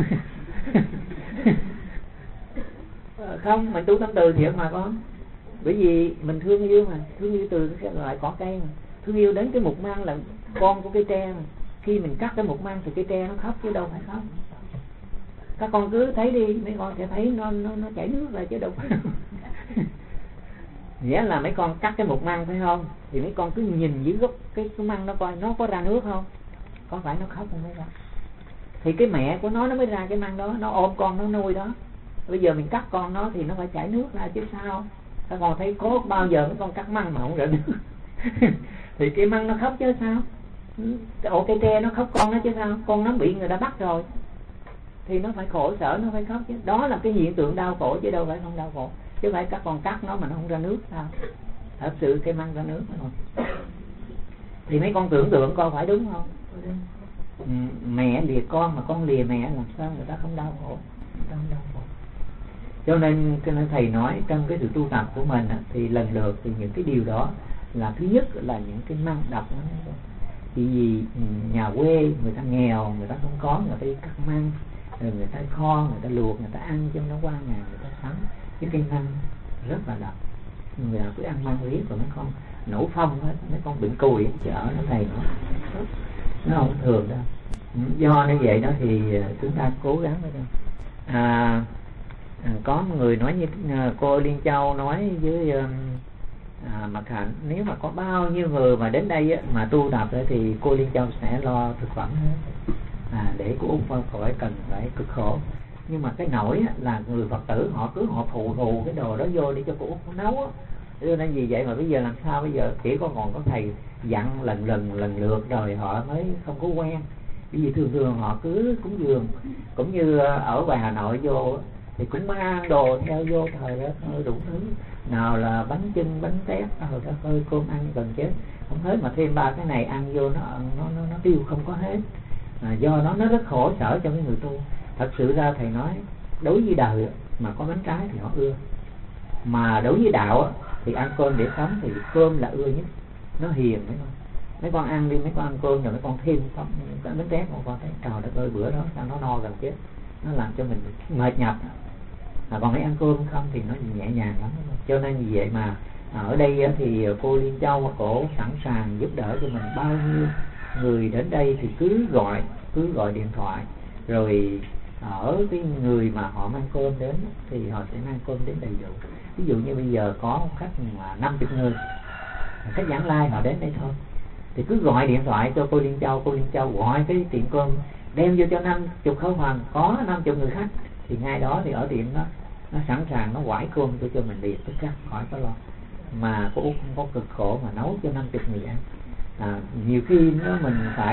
không, mình tu tâm từ thiệt mà con. Bởi vì mình thương yêu mà, thương yêu từ cái loại cỏ cây mà, thương yêu đến cái mục măng là con của cây tre mà. Khi mình cắt cái mục măng thì cây tre nó khóc chứ đâu phải khóc. Các con cứ thấy đi, mấy con sẽ thấy nó chảy nước ra chứ đâu phải. Nghĩa là mấy con cắt cái mục măng phải không, thì mấy con cứ nhìn dưới gốc cái măng nó coi nó có ra nước không, có phải nó khóc không mấy con? Thì cái mẹ của nó mới ra cái măng đó, nó ôm con nó nuôi đó. Bây giờ mình cắt con nó thì nó phải chảy nước ra chứ sao. Các con thấy có bao giờ mấy con cắt măng mà không rửa nước? Thì cái măng nó khóc chứ sao. Cái ổ cây tre nó khóc con nó chứ sao. Con nó bị người ta bắt rồi thì nó phải khổ sở, nó phải khóc chứ. Đó là cái hiện tượng đau khổ chứ đâu phải không đau khổ. Chứ phải các con cắt nó mà nó không ra nước sao. Thật sự cây măng ra nước rồi. Thì mấy con tưởng tượng coi phải đúng không? Mẹ lìa con mà con lìa mẹ, làm sao người ta không đau khổ. Không đau khổ. Cho nên thầy nói trong cái sự tu tập của mình thì lần lượt thì những cái điều đó là thứ nhất là những cái măng độc đó. Vì nhà quê người ta nghèo, người ta không có, người ta đi cắt măng, rồi người ta kho, người ta luộc, người ta ăn cho nó qua ngày, người ta sắm cái cây măng rất là độc. Người nào cứ ăn măng riết rồi mấy con nổ phong hết, mấy con bệnh cùi chợ nó thầy nó không thường đâu. Do như vậy đó thì chúng ta cố gắng thôi. Có một người nói như cô Liên Châu nói với Mật Hạnh, nếu mà có bao nhiêu người mà đến đây mà tu tập thì cô Liên Châu sẽ lo thực phẩm hết, để cô Út khỏi cần phải cực khổ. Nhưng mà cái nỗi là người Phật tử họ thù cái đồ đó vô để cho cô Út nấu Cho nên vì vậy mà bây giờ làm sao, bây giờ chỉ còn có thầy dặn lần lượt rồi họ mới không có quen. Bởi vì thường họ cứ cúng dường, cũng như ở ngoài Hà Nội vô thì cũng mang đồ theo vô, thời đó đủ thứ, nào là bánh chưng, bánh tét, rồi đó hơi cơm ăn gần chết không hết, mà thêm 3 cái này ăn vô nó tiêu không có hết. Do nó rất khổ sở cho cái người tu. Thật sự ra thầy nói, đối với đời mà có bánh trái thì họ ưa, mà đối với đạo thì ăn cơm để sống thì cơm là ưa nhất, nó hiền. Mấy con ăn đi, mấy con ăn cơm rồi mấy con thêm cái bánh tét, một con thấy trời đất ơi, bữa đó sao nó no gần chết, nó làm cho mình mệt nhọc. Còn mấy ăn cơm không thì nó nhẹ nhàng lắm. Cho nên vì vậy mà ở đây thì cô Liên Châu cổ sẵn sàng giúp đỡ cho mình. Bao nhiêu người đến đây thì cứ gọi điện thoại, rồi ở cái người mà họ mang cơm đến thì họ sẽ mang cơm đến đầy đủ. Ví dụ như bây giờ có khách mà 50 người, khách giảng lai họ đến đây thôi, thì cứ gọi điện thoại cho cô Liên Châu gọi cái tiệm cơm đem vô cho 50 khẩu phần, có 50 người khách thì ngay đó thì ở tiệm nó sẵn sàng, nó quải cơm cho mình liền, tức khắc khỏi có lo. Mà cô Út không có cực khổ mà nấu cho 50 người ăn. Nhiều khi mình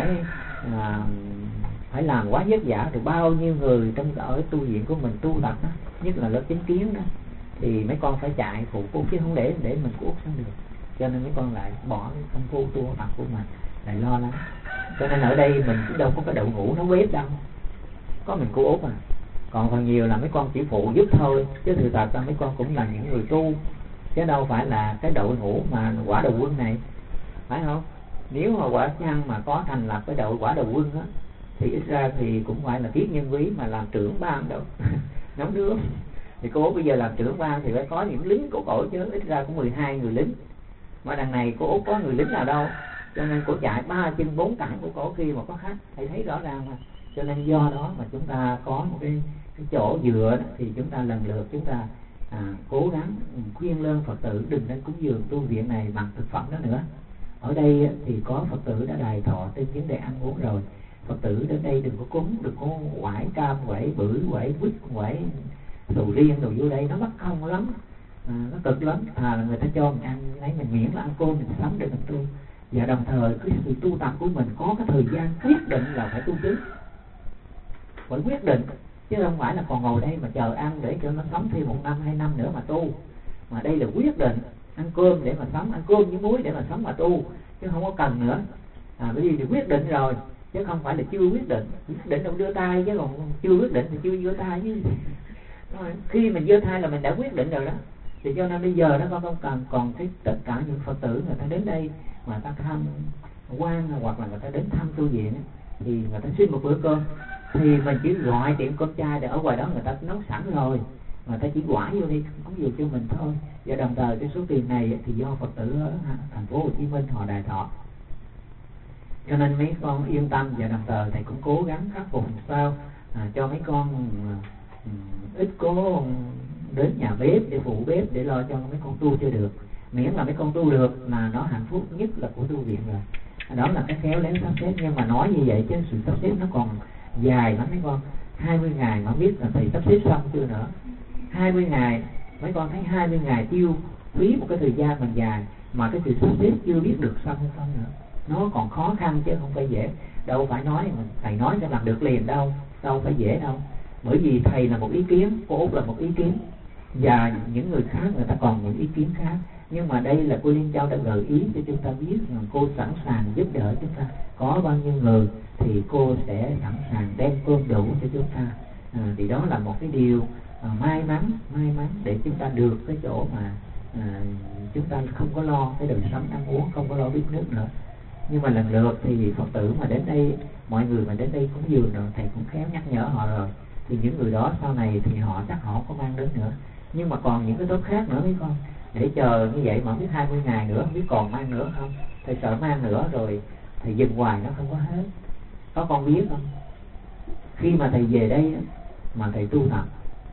phải làm quá vất vả, thì bao nhiêu người trong ở tu viện của mình tu tập đó, nhất là lớp chánh kiến đó, thì mấy con phải chạy phụ cô, chứ không để mình cô Út không được. Cho nên mấy con lại bỏ cái công phu tu tập của mình, lại lo lắng. Cho nên ở đây mình cũng đâu có cái đội ngũ nấu bếp đâu, có mình cô Út à. Còn phần nhiều là mấy con chỉ phụ giúp thôi, chứ thực thật ra mấy con cũng là những người tu, chứ đâu phải là cái đội ngũ mà quả đầu quân này, phải không? Nếu mà quả nhân mà có thành lập cái đội quả đầu quân á, thì ít ra thì cũng phải là Tiết Nhân Quý mà làm trưởng ban đâu nấu nướng. Thì cô Út bây giờ làm trưởng ban thì phải có những lính của cổ chứ, ít ra cũng 12 người lính. Mà đằng này cô Út có người lính nào đâu, cho nên cô chạy 3 chân 4 cẳng của cổ khi mà có khách, thầy thấy rõ ràng mà. Cho nên do đó mà chúng ta có một cái chỗ dựa đó, thì chúng ta lần lượt chúng ta cố gắng khuyên lơn Phật tử đừng nên cúng dường tu viện này bằng thực phẩm đó nữa. Ở đây thì có Phật tử đã đài thọ trên vấn đề ăn uống rồi. Phật tử đến đây đừng có cúng, đừng có quải cam, quải bưởi, quải quýt, quải sầu riêng đồ vô đây, nó mất công lắm, nó cực lắm. Là người ta cho mình ăn lấy, mình miễn là ăn cơm mình sống để mình tu. Và đồng thời cái sự tu tập của mình có cái thời gian quyết định là phải tu chứng, phải quyết định, chứ không phải là còn ngồi đây mà chờ ăn để cho nó sống thêm 1 năm 2 năm nữa mà tu. Mà đây là quyết định, ăn cơm để mà sống, ăn cơm với muối để mà sống mà tu, chứ không có cần nữa. Bởi vì thì quyết định rồi, chứ không phải là chưa quyết định. Quyết định đâu đưa tay, chứ còn chưa quyết định thì chưa đưa tay chứ. Khi mình giơ tay là mình đã quyết định rồi đó. Thì cho nên bây giờ nó không cần. Còn cái tất cả những Phật tử người ta đến đây mà ta tham quan, hoặc là người ta đến thăm tu viện, thì người ta xin một bữa cơm, thì mình chỉ gọi tiệm cơm chay để ở ngoài đó người ta nấu sẵn rồi, người ta chỉ quả vô đi cúng dường cho mình thôi. Và đồng thời cái số tiền này thì do Phật tử ở thành phố Hồ Chí Minh họ đài thọ, cho nên mấy con yên tâm. Và đồng thời thầy cũng cố gắng khắc phục sao cho mấy con ít cố đến nhà bếp để phụ bếp, để lo cho mấy con tu cho được. Miễn là mấy con tu được là nó hạnh phúc nhất là của tu viện rồi. Đó là cái khéo léo sắp xếp. Nhưng mà nói như vậy chứ sự sắp xếp nó còn dài lắm mấy con. 20 ngày mà biết là thầy sắp xếp xong chưa nữa. 20 ngày, mấy con thấy 20 ngày tiêu phí một cái thời gian mình dài, mà cái sự sắp xếp chưa biết được xong hay không nữa. Nó còn khó khăn chứ không phải dễ. Đâu phải nói thầy nói sẽ làm được liền đâu phải dễ đâu. Bởi vì thầy là một ý kiến, cô Út là một ý kiến, và những người khác người ta còn những ý kiến khác. Nhưng mà đây là cô Liên Châu đã gợi ý cho chúng ta biết rằng cô sẵn sàng giúp đỡ chúng ta. Có bao nhiêu người thì cô sẽ sẵn sàng đem cơm đủ cho chúng ta. Thì đó là một cái điều may mắn để chúng ta được cái chỗ mà chúng ta không có lo cái đời sống ăn uống, không có lo bếp nước nữa. Nhưng mà lần lượt thì Phật tử mà đến đây, mọi người mà đến đây cúng dường rồi, thầy cũng khéo nhắc nhở họ rồi, thì những người đó sau này thì họ chắc họ có mang đến nữa. Nhưng mà còn những cái tốt khác nữa mấy con, để chờ như vậy mà không biết 20 ngày nữa không biết còn mang nữa không. Thầy sợ mang nữa rồi thầy dừng hoài nó không có hết. Có con biết không, khi mà thầy về đây mà thầy tu tập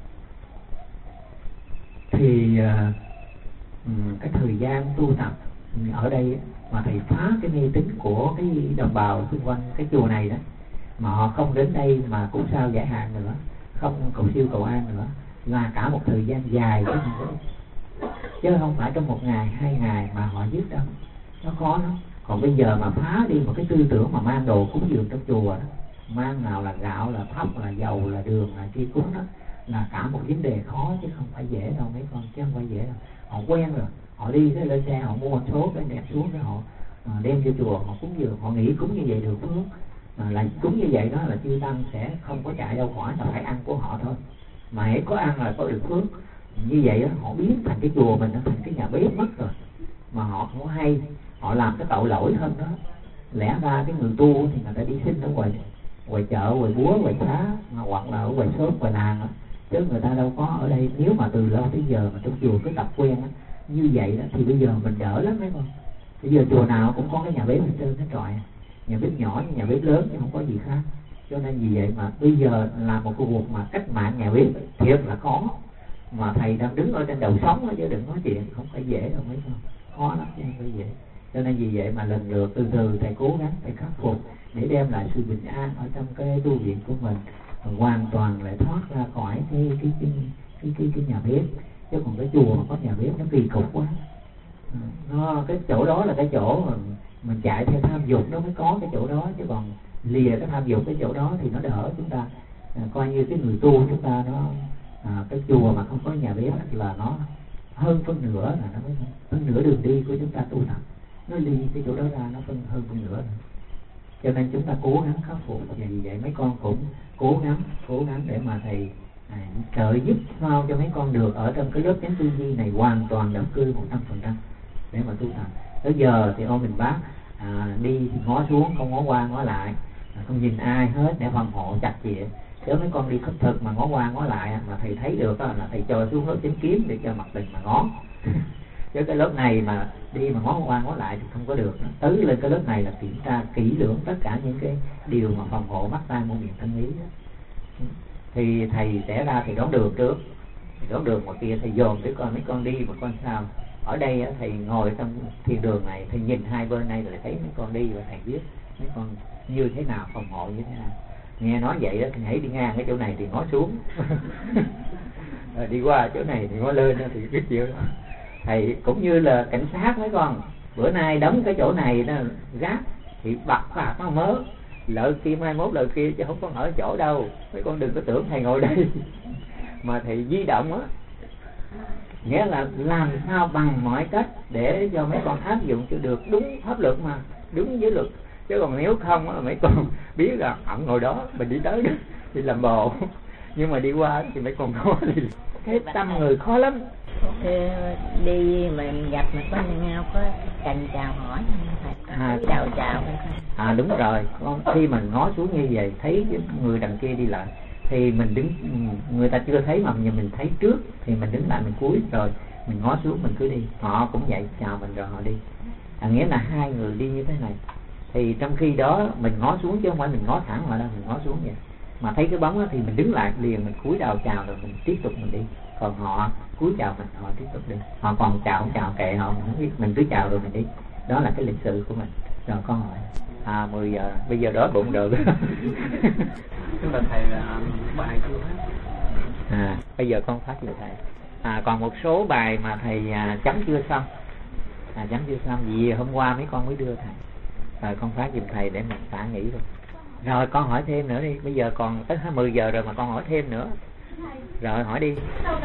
thì cái thời gian tu tập ở đây mà thầy phá cái mê tín của cái đồng bào xung quanh cái chùa này đó, mà họ không đến đây mà cũng sao giải hạn nữa, không cầu siêu cầu an nữa, là cả một thời gian dài chứ không có. chứ không phải trong 1 ngày 2 ngày mà họ dứt đâu, nó khó lắm. Còn bây giờ mà phá đi một cái tư tưởng mà mang đồ cúng dường trong chùa đó, mang nào là gạo, là thóc, là dầu, là đường, là chi cúng đó, là cả một vấn đề khó chứ không phải dễ đâu mấy con, chứ không phải dễ đâu. Họ quen rồi, họ đi cái lên xe họ mua một số cái đem xuống cái họ đem vô chùa họ cúng dường, họ nghĩ cúng như vậy được phước, là cúng như vậy đó là chư tăng sẽ không có chạy đâu khỏi, là phải ăn của họ thôi, mà hễ có ăn là có được phước. Như vậy đó, họ biến thành cái chùa mình nó thành cái nhà bếp mất rồi, mà họ không hay, họ làm cái tội lỗi hơn đó. Lẽ ra cái người tu thì người ta đi xin ở ngoài chợ, ngoài búa, ngoài xá, hoặc là ở ngoài xóm, ngoài làng đó, chứ người ta đâu có ở đây. Nếu mà từ lâu tới giờ mà trong chùa cứ tập quen đó, như vậy đó, thì bây giờ mình đỡ lắm mấy con. Bây giờ chùa nào cũng có cái nhà bếp hết trơn hết trọi, nhà bếp nhỏ nhà bếp lớn chứ không có gì khác. Cho nên vì vậy mà bây giờ là một cuộc mà cách mạng nhà bếp thiệt là khó, mà thầy đang đứng ở trên đầu sóng đó, chứ đừng nói chuyện không phải dễ đâu mấy con, khó lắm chứ không phải dễ. Cho nên vì vậy mà lần lượt từ từ thầy cố gắng thầy khắc phục để đem lại sự bình an ở trong cái tu viện của mình, hoàn toàn lại thoát ra khỏi cái nhà bếp. Chứ còn cái chùa mà có nhà bếp nó kỳ cục quá, nó cái chỗ đó là cái chỗ mình chạy theo tham dục nó mới có cái chỗ đó, chứ còn lìa cái tham dục cái chỗ đó thì nó đỡ chúng ta. Coi như cái người tu chúng ta nó cái chùa mà không có nhà bếp là nó hơn phân nửa, là nó mới hơn nửa đường đi của chúng ta tu tập, nó ly cái chỗ đó ra nó hơn phân nửa. Cho nên chúng ta cố gắng khắc phục. Và vì vậy mấy con cũng cố gắng để mà thầy trợ giúp sao cho mấy con được ở trong cái lớp chánh tư duy này hoàn toàn độc cư 100% để mà tu tập. Tới giờ thì ôm mình bác đi thì ngó xuống không ngó qua ngó lại, không nhìn ai hết để phòng hộ chặt chẽ. Nếu mấy con đi khất thực mà ngó qua ngó lại mà thầy thấy được đó, là thầy cho xuống lớp chánh kiến để cho mặt mình mà ngó. Chứ cái lớp này mà đi mà ngó qua ngó lại thì không có được. Tới lên cái lớp này là kiểm tra kỹ lưỡng tất cả những cái điều mà phòng hộ mắt tai mũi miệng thân ý đó. Thì thầy sẽ ra thì đón đường trước, đón đường ngoài kia thầy dồn để coi mấy con đi mà con sao. Ở đây thầy ngồi trong thiên đường này, thầy nhìn hai bên này rồi thấy mấy con đi và thầy biết mấy con như thế nào, phòng hộ như thế nào. Nghe nói vậy đó thì hãy đi ngang cái chỗ này thì ngó xuống đi qua chỗ này thì ngó lên thì biết chịu đó. Thầy cũng như là cảnh sát mấy con, bữa nay đóng cái chỗ này nó gác thì bật phạt nó mớ lợi kia, mai mốt lợi kia, chứ không có ở chỗ đâu. Mấy con đừng có tưởng thầy ngồi đây mà thầy di động á, nghĩa là làm sao bằng mọi cách để cho mấy con áp dụng cho được đúng pháp luật mà đúng với luật. Chứ còn nếu không á, mấy con biết là ổng ngồi đó mình đi tới đó đi làm bồ, nhưng mà đi qua thì mấy con khó đi. Cái tâm người khó lắm. Đi mình gặp mà có nhau có cần chào hỏi thầy, chào đúng rồi con. Khi mình ngó xuống như vậy thấy người đằng kia đi lại thì mình đứng, người ta chưa thấy mà mình thấy trước thì mình đứng lại mình cúi rồi mình ngó xuống mình cứ đi. Họ cũng vậy, chào mình rồi họ đi. Nghĩa là hai người đi như thế này. Thì trong khi đó mình ngó xuống chứ không phải mình ngó thẳng mà đâu, mình ngó xuống vậy. Mà thấy cái bóng đó thì mình đứng lại liền, mình cúi đầu chào rồi mình tiếp tục mình đi. Còn họ cúi chào mình, họ tiếp tục đi. Họ còn chào không chào kệ họ, mình không biết, mình cứ chào rồi mình đi. Đó là cái lịch sự của mình. Rồi con hỏi 10 giờ, bây giờ đói bụng được. Chúng ta thầy là bài chưa hết. Bây giờ con phát cho thầy. Còn một số bài mà thầy chấm chưa xong. Chấm chưa xong vì hôm qua mấy con mới đưa thầy. Rồi con phát giùm thầy để mình xả nghỉ rồi. Rồi con hỏi thêm nữa đi. Bây giờ còn tới 10 giờ rồi mà con hỏi thêm nữa. Rồi hỏi đi.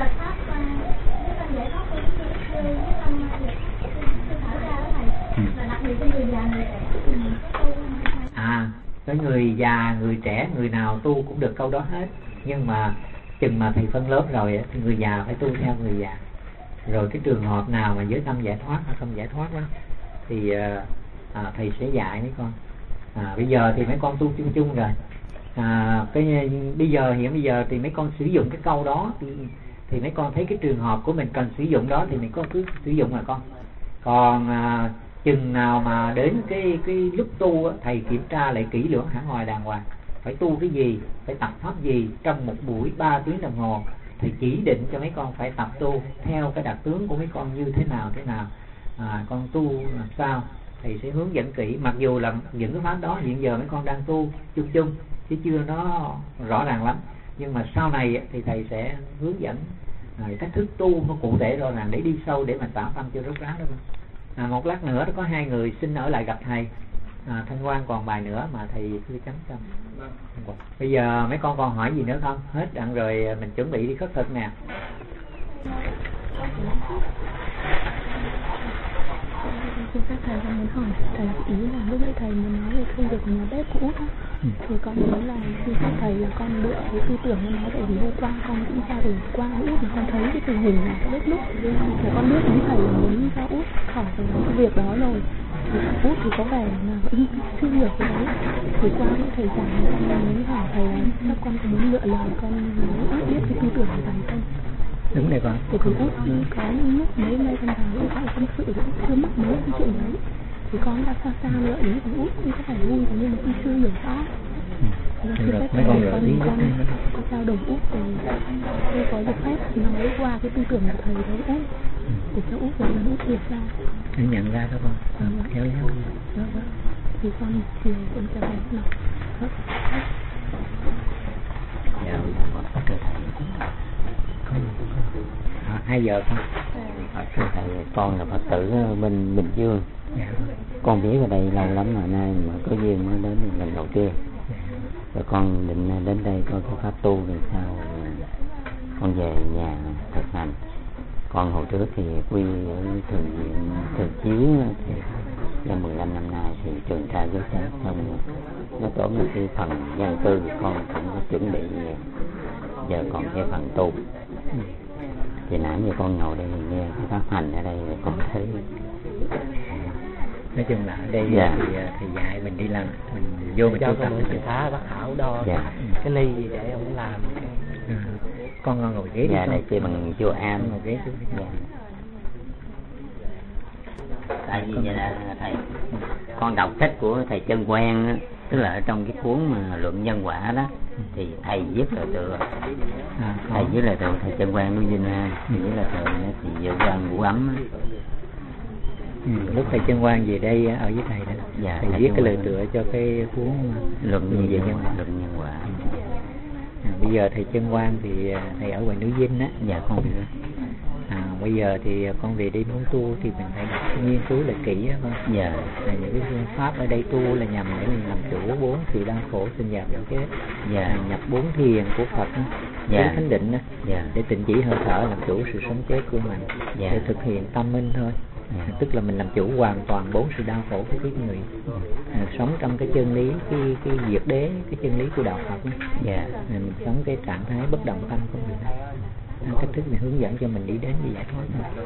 Cái người già, người trẻ, người nào tu cũng được câu đó hết. Nhưng mà chừng mà thầy phân lớp rồi thì người già phải tu theo người già. Rồi cái trường hợp nào mà với tâm giải thoát hay không giải thoát đó thì thầy sẽ dạy mấy con. Bây giờ thì mấy con tu chung chung rồi. Hiện bây giờ thì mấy con sử dụng cái câu đó thì mấy con thấy cái trường hợp của mình cần sử dụng đó thì mấy con cứ sử dụng là con. Còn chừng nào mà đến cái lúc tu thầy kiểm tra lại kỹ lưỡng hẳn hoài đàng hoàng, phải tu cái gì, phải tập pháp gì trong một buổi 3 tiếng đồng hồ. Thầy chỉ định cho mấy con phải tập tu theo cái đặc tướng của mấy con như thế nào con tu làm sao thầy sẽ hướng dẫn kỹ. Mặc dù là những cái pháp đó hiện giờ mấy con đang tu chung chung chứ chưa nó rõ ràng lắm, nhưng mà sau này thì thầy sẽ hướng dẫn rồi cách thức tu nó cụ thể rồi là để đi sâu để mà tạo tâm cho rốt ráo đó. Một lát nữa có 2 người xin ở lại gặp thầy. Thanh Quang còn bài nữa mà thầy cứ chấm cho. Bây giờ mấy con còn hỏi gì nữa không? Hết đặng rồi mình chuẩn bị đi khất thực nè. Xin các thầy, con muốn hỏi thầy ý là lúc nãy thầy muốn nói về công việc của nhà bếp của Út á, thì con muốn là xin các thầy là con lựa cái tư tưởng của nó, tại vì hôm qua con cũng trao đổi qua Út thì con thấy cái tình hình là cái bếp lúc thì con biết ý thầy muốn cho Út khỏi cái việc đó rồi, thì Út thì có vẻ là chưa hiểu cái đấy, thì qua những thời gian con muốn hỏi thầy là các con có muốn lựa lời con nói Út biết cái tư tưởng của thầy không? Đúng rồi con. Thì Út có những lúc mấy nay con vào Út có tâm sự Út chưa mắc mấy cái chuyện đấy, thì con đã sao lựa ý của Út cũng có phải vui nhưng mà con chưa hiểu rõ. Mấy con gợi ý con trao đổi Út thì tôi có được phép nói qua cái tư tưởng của thầy đấy Út để cho Út là Út hiểu ra. Anh nhận ra đó con. Khéo léo. Thì con chiều con cho thầy nó. Dạ, thưa thầy. 2 giờ con. Thưa thầy, con là Phật tử bên Bình Dương. Dạ. Con biết ở đây lâu lắm mà nay mà có duyên mới đến lần đầu tiên. Rồi con định đến đây coi cái pháp tu rồi sao con về nhà thực hành. Con hồi trước thì quy ở thường chiếu thì là 15 năm nay thì trường tra giáo xá xong nó tóm được cái phần dân cư, con cũng có chuẩn bị giờ còn cái phần tu. Thì nãy giờ con ngồi đây mình nghe cái pháp hành ở đây rồi con thấy nói chung là ở đây thì thầy dạy mình đi làm, mình vô mình tu tập mình thả bác Thảo đo cái ly gì để ông làm con ngồi ghế. Dạ đây chơi bằng chùa Am ngồi ghế. Tại vì vậy là thầy con đọc sách của thầy Chân Quang á, tức là ở trong cái cuốn mà luận nhân quả đó thì thầy viết lời tựa, thầy viết lời tựa thầy Chân Quang Núi Vinh thì viết lời tựa nó thì Vợ Quang Ngũ Ấm á. Lúc thầy Chân Quang về đây ở với thầy đó, dạ, thầy viết cái lời tựa cho cái cuốn luận về nhân quả. Bây giờ thầy Chân Quang thì thầy ở ngoài Núi Vinh á. Dạ con biết. Bây giờ thì con về đây muốn tu thì mình phải nghiên cứu lại kỹ đó con. Dạ. Những cái phương pháp ở đây tu là nhằm để mình làm chủ 4 sự đau khổ sinh vào đoạn kết. Dạ. Nhập 4 thiền của Phật đó, dạ. Thánh định đó, dạ. để tịnh chỉ hơi thở làm chủ sự sống chết của mình, dạ. để thực hiện tâm minh thôi. Tức là mình làm chủ hoàn toàn 4 sự đau khổ của kiếp người, sống trong cái chân lý, cái diệt đế, cái chân lý của đạo Phật đó. Dạ. Mình sống cái trạng thái bất động tâm của mình. Cách thức này hướng dẫn cho mình đi đến để giải thoát thôi.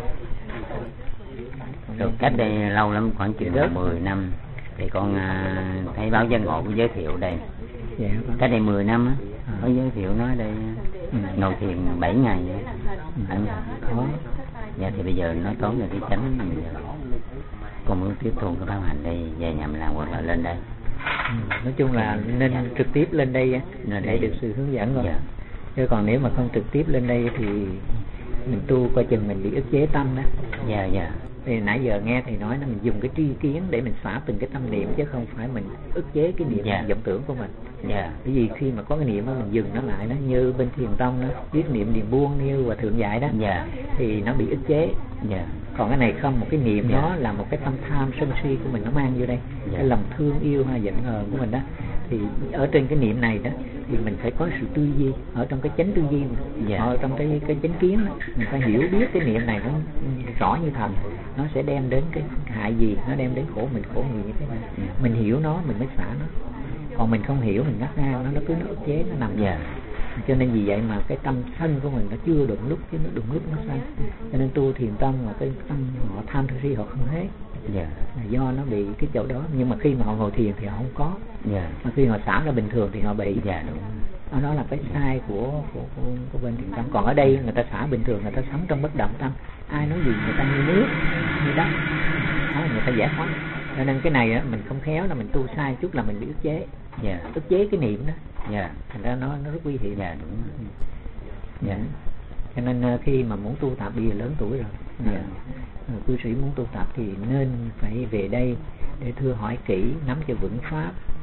Rồi cách đây lâu lắm, khoảng chừng 10 năm thì con thấy báo Giác Ngộ có giới thiệu đây. Dạ, cách đây 10 năm á, có giới thiệu nói đây ngồi thiền 7 ngày anh có. Dạ thì bây giờ nó tóm được cái chánh bây giờ con muốn tiếp tục cái pháp hành đây về nhà mình làm hoặc là lên đây. Nói chung là nên trực tiếp lên đây để được sự hướng dẫn rồi. Dạ. Chứ còn nếu mà không trực tiếp lên đây thì mình tu coi chừng mình bị ức chế tâm đó. Dạ dạ. Thì nãy giờ nghe thầy nói là mình dùng cái tri kiến để mình xả từng cái tâm niệm, chứ không phải mình ức chế cái niệm vọng tưởng của mình. Dạ. Bởi vì khi mà có cái niệm đó mình dừng nó lại, nó như bên Thiền Tông đó, viết niệm điền buông như Hòa Thượng dạy đó. Dạ. Thì nó bị ức chế. Dạ. Còn cái này không, một cái niệm đó là một cái tâm tham sân si của mình nó mang vô đây. Dạ. Cái lòng thương yêu hay giận hờn của mình đó, thì ở trên cái niệm này đó thì mình phải có sự tư duy ở trong cái chánh tư duy mình. Dạ. Ở trong cái chánh kiến đó, mình phải hiểu biết cái niệm này nó rõ như thần, nó sẽ đem đến cái hại gì, nó đem đến khổ mình, khổ người như thế nào. Mình hiểu nó mình mới xả nó, còn mình không hiểu mình ngắt ngang nó cứ nó ức chế, nó nằm. Dạ. Cho nên vì vậy mà cái tâm sân của mình nó chưa đụng lúc, chứ nó đụng lúc nó sân. Cho nên tu Thiền Tông mà cái tâm họ tham sân si họ không hết. Dạ. Do nó bị cái chỗ đó, nhưng mà khi mà họ ngồi thiền thì họ không có. Dạ. Mà khi họ xả ra bình thường thì họ bị. Dạ đúng. Đó là cái sai của bên Thiền Tông. Còn ở đây người ta xả bình thường, người ta sống trong bất động tâm, ai nói gì người ta như nước như đất, đó người ta giải thoát. Cho nên cái này mình không khéo là mình tu sai chút là mình bị ức chế. Dạ. Ức chế cái niệm đó. Dạ. Thành ra nó rất nguy hiểm. Dạ đúng. Dạ. Cho nên khi mà muốn tu tập, bây giờ lớn tuổi rồi, dạ. Cư sĩ muốn tu tập thì nên phải về đây để thưa hỏi kỹ, nắm cho vững pháp,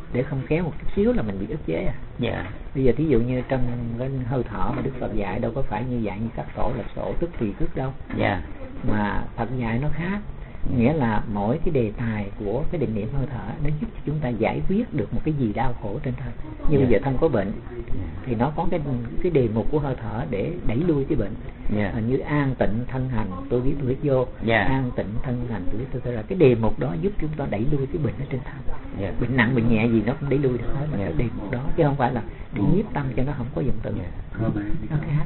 để không kéo một chút xíu là mình bị ức chế à. Dạ. Bây giờ thí dụ như trong cái hơi thở mà Đức Phật dạy đâu có phải như dạng như các sổ lập sổ tức thì tức đâu. Dạ. Mà Phật dạy nó khác, nghĩa là mỗi cái đề tài của cái định niệm hơi thở nó giúp cho chúng ta giải quyết được một cái gì đau khổ trên thân. Như bây giờ thân có bệnh thì nó có cái đề mục của hơi thở để đẩy lui cái bệnh. Như an tịnh thân hành tôi biết vô, an tịnh thân hành tôi biết tôi là cái đề mục đó giúp chúng ta đẩy lui cái bệnh ở trên thân. Bệnh nặng bệnh nhẹ gì nó cũng đẩy lui được hết, mà cái đề mục đó chứ không phải là để nhiếp tâm cho nó không có dụng từ. Nó khác.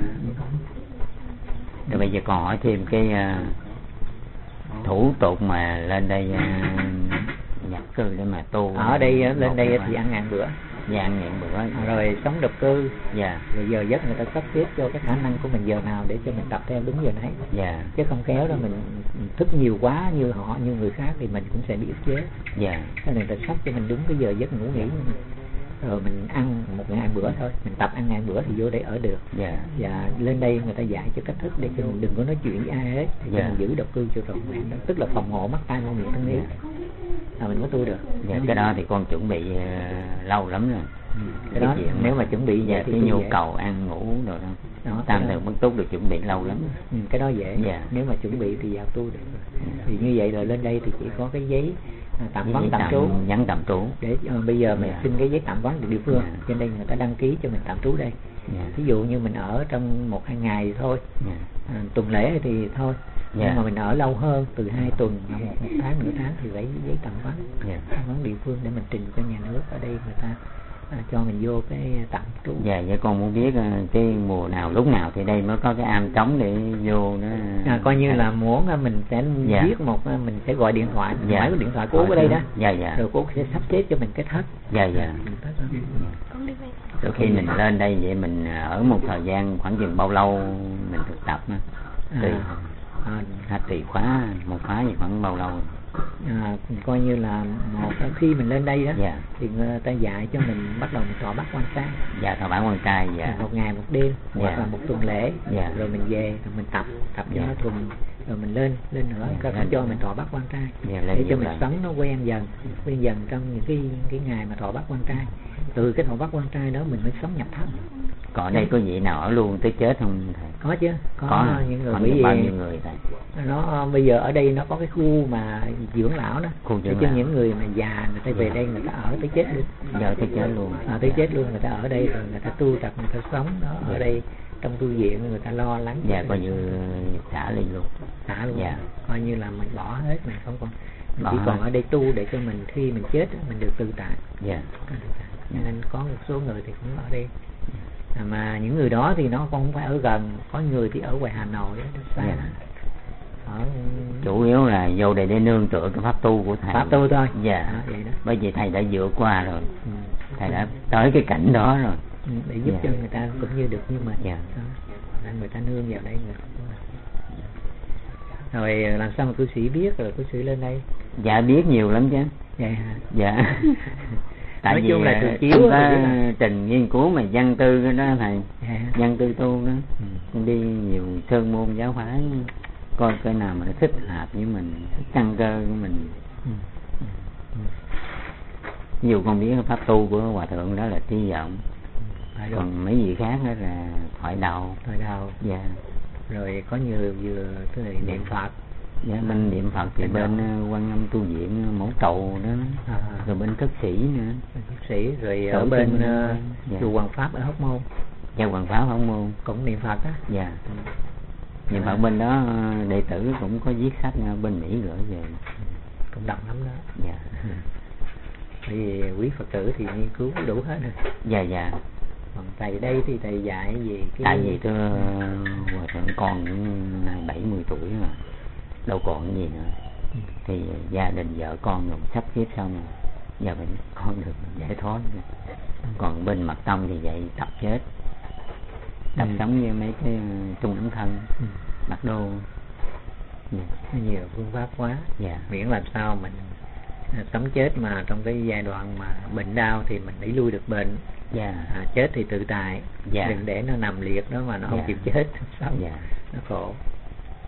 Rồi bây giờ còn hỏi thêm cái thủ tục mà lên đây nhập cư để mà tu. Ở đây lên đây thì ăn ngàn bữa. Dạ, ăn ngàn bữa. Rồi sống độc cư. Dạ. Rồi giờ giấc người ta sắp xếp cho cái khả năng của mình giờ nào để cho mình tập theo đúng giờ nấy. Dạ. Chứ không khéo đó mình thức nhiều quá như họ như người khác thì mình cũng sẽ bị ức chế. Dạ. Cho nên người ta sắp cho mình đúng cái giờ giấc ngủ nghỉ. Rồi mình ăn 1.000 bữa thôi, mình tập ăn 1.000 bữa thì vô đây ở được. Dạ. Và lên đây người ta dạy cho cách thức để cho mình đừng có nói chuyện với ai hết, để mình giữ độc cư cho trọn vẹn đó, tức là phòng hộ mắt tai mũi miệng thân ý là mình có tu được. Dạ, cái đó thì con chuẩn bị lâu lắm rồi. Cái đó chuyện nếu mà chuẩn bị vậy thì cái nhu cầu ăn ngủ rồi đó, tam thường bất túc được chuẩn bị lâu lắm. Cái đó dễ. Nếu mà chuẩn bị thì vào tu được. Thì như vậy rồi lên đây thì chỉ có cái giấy tạm vắng tạm trú, nhắn tạm trú để bây giờ mình xin cái giấy tạm vắng từ địa phương, trên đây người ta đăng ký cho mình tạm trú đây. Ví dụ như mình ở trong 1-2 ngày thôi, tuần lễ thì thôi, nhưng mà mình ở lâu hơn từ 2 tuần, một tháng, nửa tháng thì lấy giấy tạm vắng, tạm vắng địa phương để mình trình cho nhà nước ở đây người ta cho mình vô cái tạm trú. Dạ, vậy con muốn biết cái mùa nào lúc nào thì đây mới có cái am trống để vô đó. Coi như là muốn mình sẽ viết một, mình sẽ gọi điện thoại, máy cái điện thoại của ở đây đó. Rồi cô sẽ sắp xếp cho mình cái thất. Rồi khi mình lên đây vậy mình ở một thời gian khoảng chừng bao lâu mình thực tập á? Tùy khóa, một khóa thì khoảng bao lâu? Coi như là khi mình lên đây đó thì người ta dạy cho mình bắt đầu mình thọ bát quan trai. Dạ, thọ bát quan trai. Dạ. 1 ngày 1 đêm hoặc là 1 tuần lễ. Rồi mình về rồi mình tập cho nó thuần, rồi mình lên nữa ta cũng cho mình thọ bát quan trai để cho mình sống nó quen dần trong những cái ngày mà thọ bát quan trai. Từ cái thọ bát quan trai đó mình mới sống nhập thất. Còn ở đây có vị nào ở luôn tới chết không thầy? Có chứ, có những người bởi vì bao nhiêu người thầy? Nó bây giờ ở đây nó có cái khu mà dưỡng lão đó, để cho những người mà già người ta về đây người ta ở tới chết luôn. Giờ tới chết luôn. Tới chết luôn, người ta ở đây rồi người ta tu tập, người ta sống đó ở đây trong tu viện, người ta lo lắng. Dạ, coi như xả liền luôn. Xả luôn. Dạ. Coi như là mình bỏ hết, mình không còn, mình chỉ còn ở đây tu để cho mình khi mình chết mình được tự tại. Dạ. Cho nên có một số người thì cũng ở đây. Mà những người đó thì nó không phải ở gần, có người thì ở ngoài Hà Nội đó, xa. Chủ yếu là vô đây để nương tựa cái pháp tu của thầy. Pháp tu thôi. Dạ. Vậy đó. Bởi vì thầy đã vượt qua rồi. Thầy đã tới cái cảnh đó rồi. Để giúp cho người ta cũng như được như mình. Người ta nương vào đây rồi làm sao mà cư sĩ biết rồi cư sĩ lên đây? Dạ, biết nhiều lắm chứ. Dạ. Tại nói chung là chiếu trình nghiên cứu mà văn tư đó thầy, văn tư tu đó, đi nhiều sơn môn giáo phái coi cái nào mà nó thích hợp với mình, thích căn cơ của mình. Ví dụ con biết pháp tu của hòa thượng đó là tri vọng, còn mấy vị khác đó là thoại đầu. Dạ. Rồi có nhiều vừa cái niệm Phật. Dạ, bên niệm Phật thì bên Quan Âm tu viện Mẫu Trầu đó, rồi bên Thức Sĩ nữa. Thức Sĩ rồi ở bên chùa Hoàng Pháp ở Hóc Môn. Dạ, Hoàng Pháp Hóc Môn cũng niệm Phật á. Dạ. Niệm Phật bên đó đệ tử cũng có viết sách bên Mỹ gửi về. Cũng đậm lắm đó. Dạ. Vì quý Phật tử thì nghiên cứu đủ hết rồi. Dạ. Còn thầy đây thì thầy dạy gì cái... Tại vì tôi hòa thượng con 70 tuổi rồi, đâu còn gì nữa. Thì gia đình vợ con rồi sắp xếp xong rồi, giờ mình con được giải thoát. Còn bên Mật Tông thì vậy tập chết, tập sống như mấy cái trung ấn thân, Mật Đô. Nhiều phương pháp quá. Miễn làm sao mình sống chết mà trong cái giai đoạn mà bệnh đau thì mình đẩy lui được bệnh. Chết thì tự tại. Đừng để nó nằm liệt đó mà nó không kịp chết, sống nó khổ.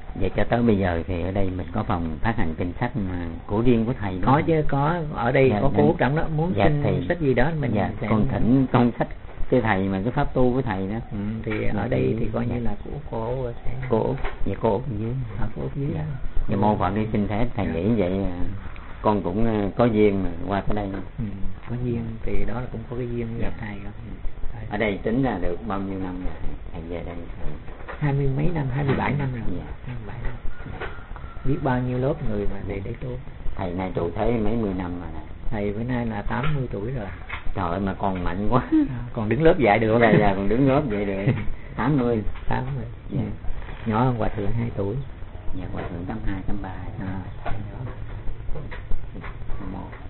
Vậy cho tới bây giờ thì ở đây mình có phòng phát hành kinh sách mà của riêng của thầy có chứ, có ở đây có cuốn trong đó, muốn xin thầy, sách gì đó mình dạ, sẽ con thỉnh con sách cái thầy mà cái pháp tu của thầy đó. Thì ở đây thì coi như là của cô sẽ cô vậy cô Út dưới cô Út dưới đó. Dạ, mô Phật đi xin thế thầy nghĩ vậy con cũng có duyên mà qua tới đây. Có duyên thì đó là cũng có cái duyên gặp thầy không. Ở đây tính ra được bao nhiêu năm rồi thầy về đây? 20 mấy năm, 27 năm rồi. Dạ. 27 năm. Biết bao nhiêu lớp người mà về đây tu. Thầy nay trụ thế mấy mươi năm rồi này. Thầy bữa nay là 80 tuổi rồi. Trời ơi mà còn mạnh quá. Còn đứng lớp dạy được. Dạ, còn đứng lớp vậy được. 80. Dạ. Nhỏ hơn Hòa Thượng 2 tuổi. Dạ, Hòa Thượng 82, 83. Nhỏ.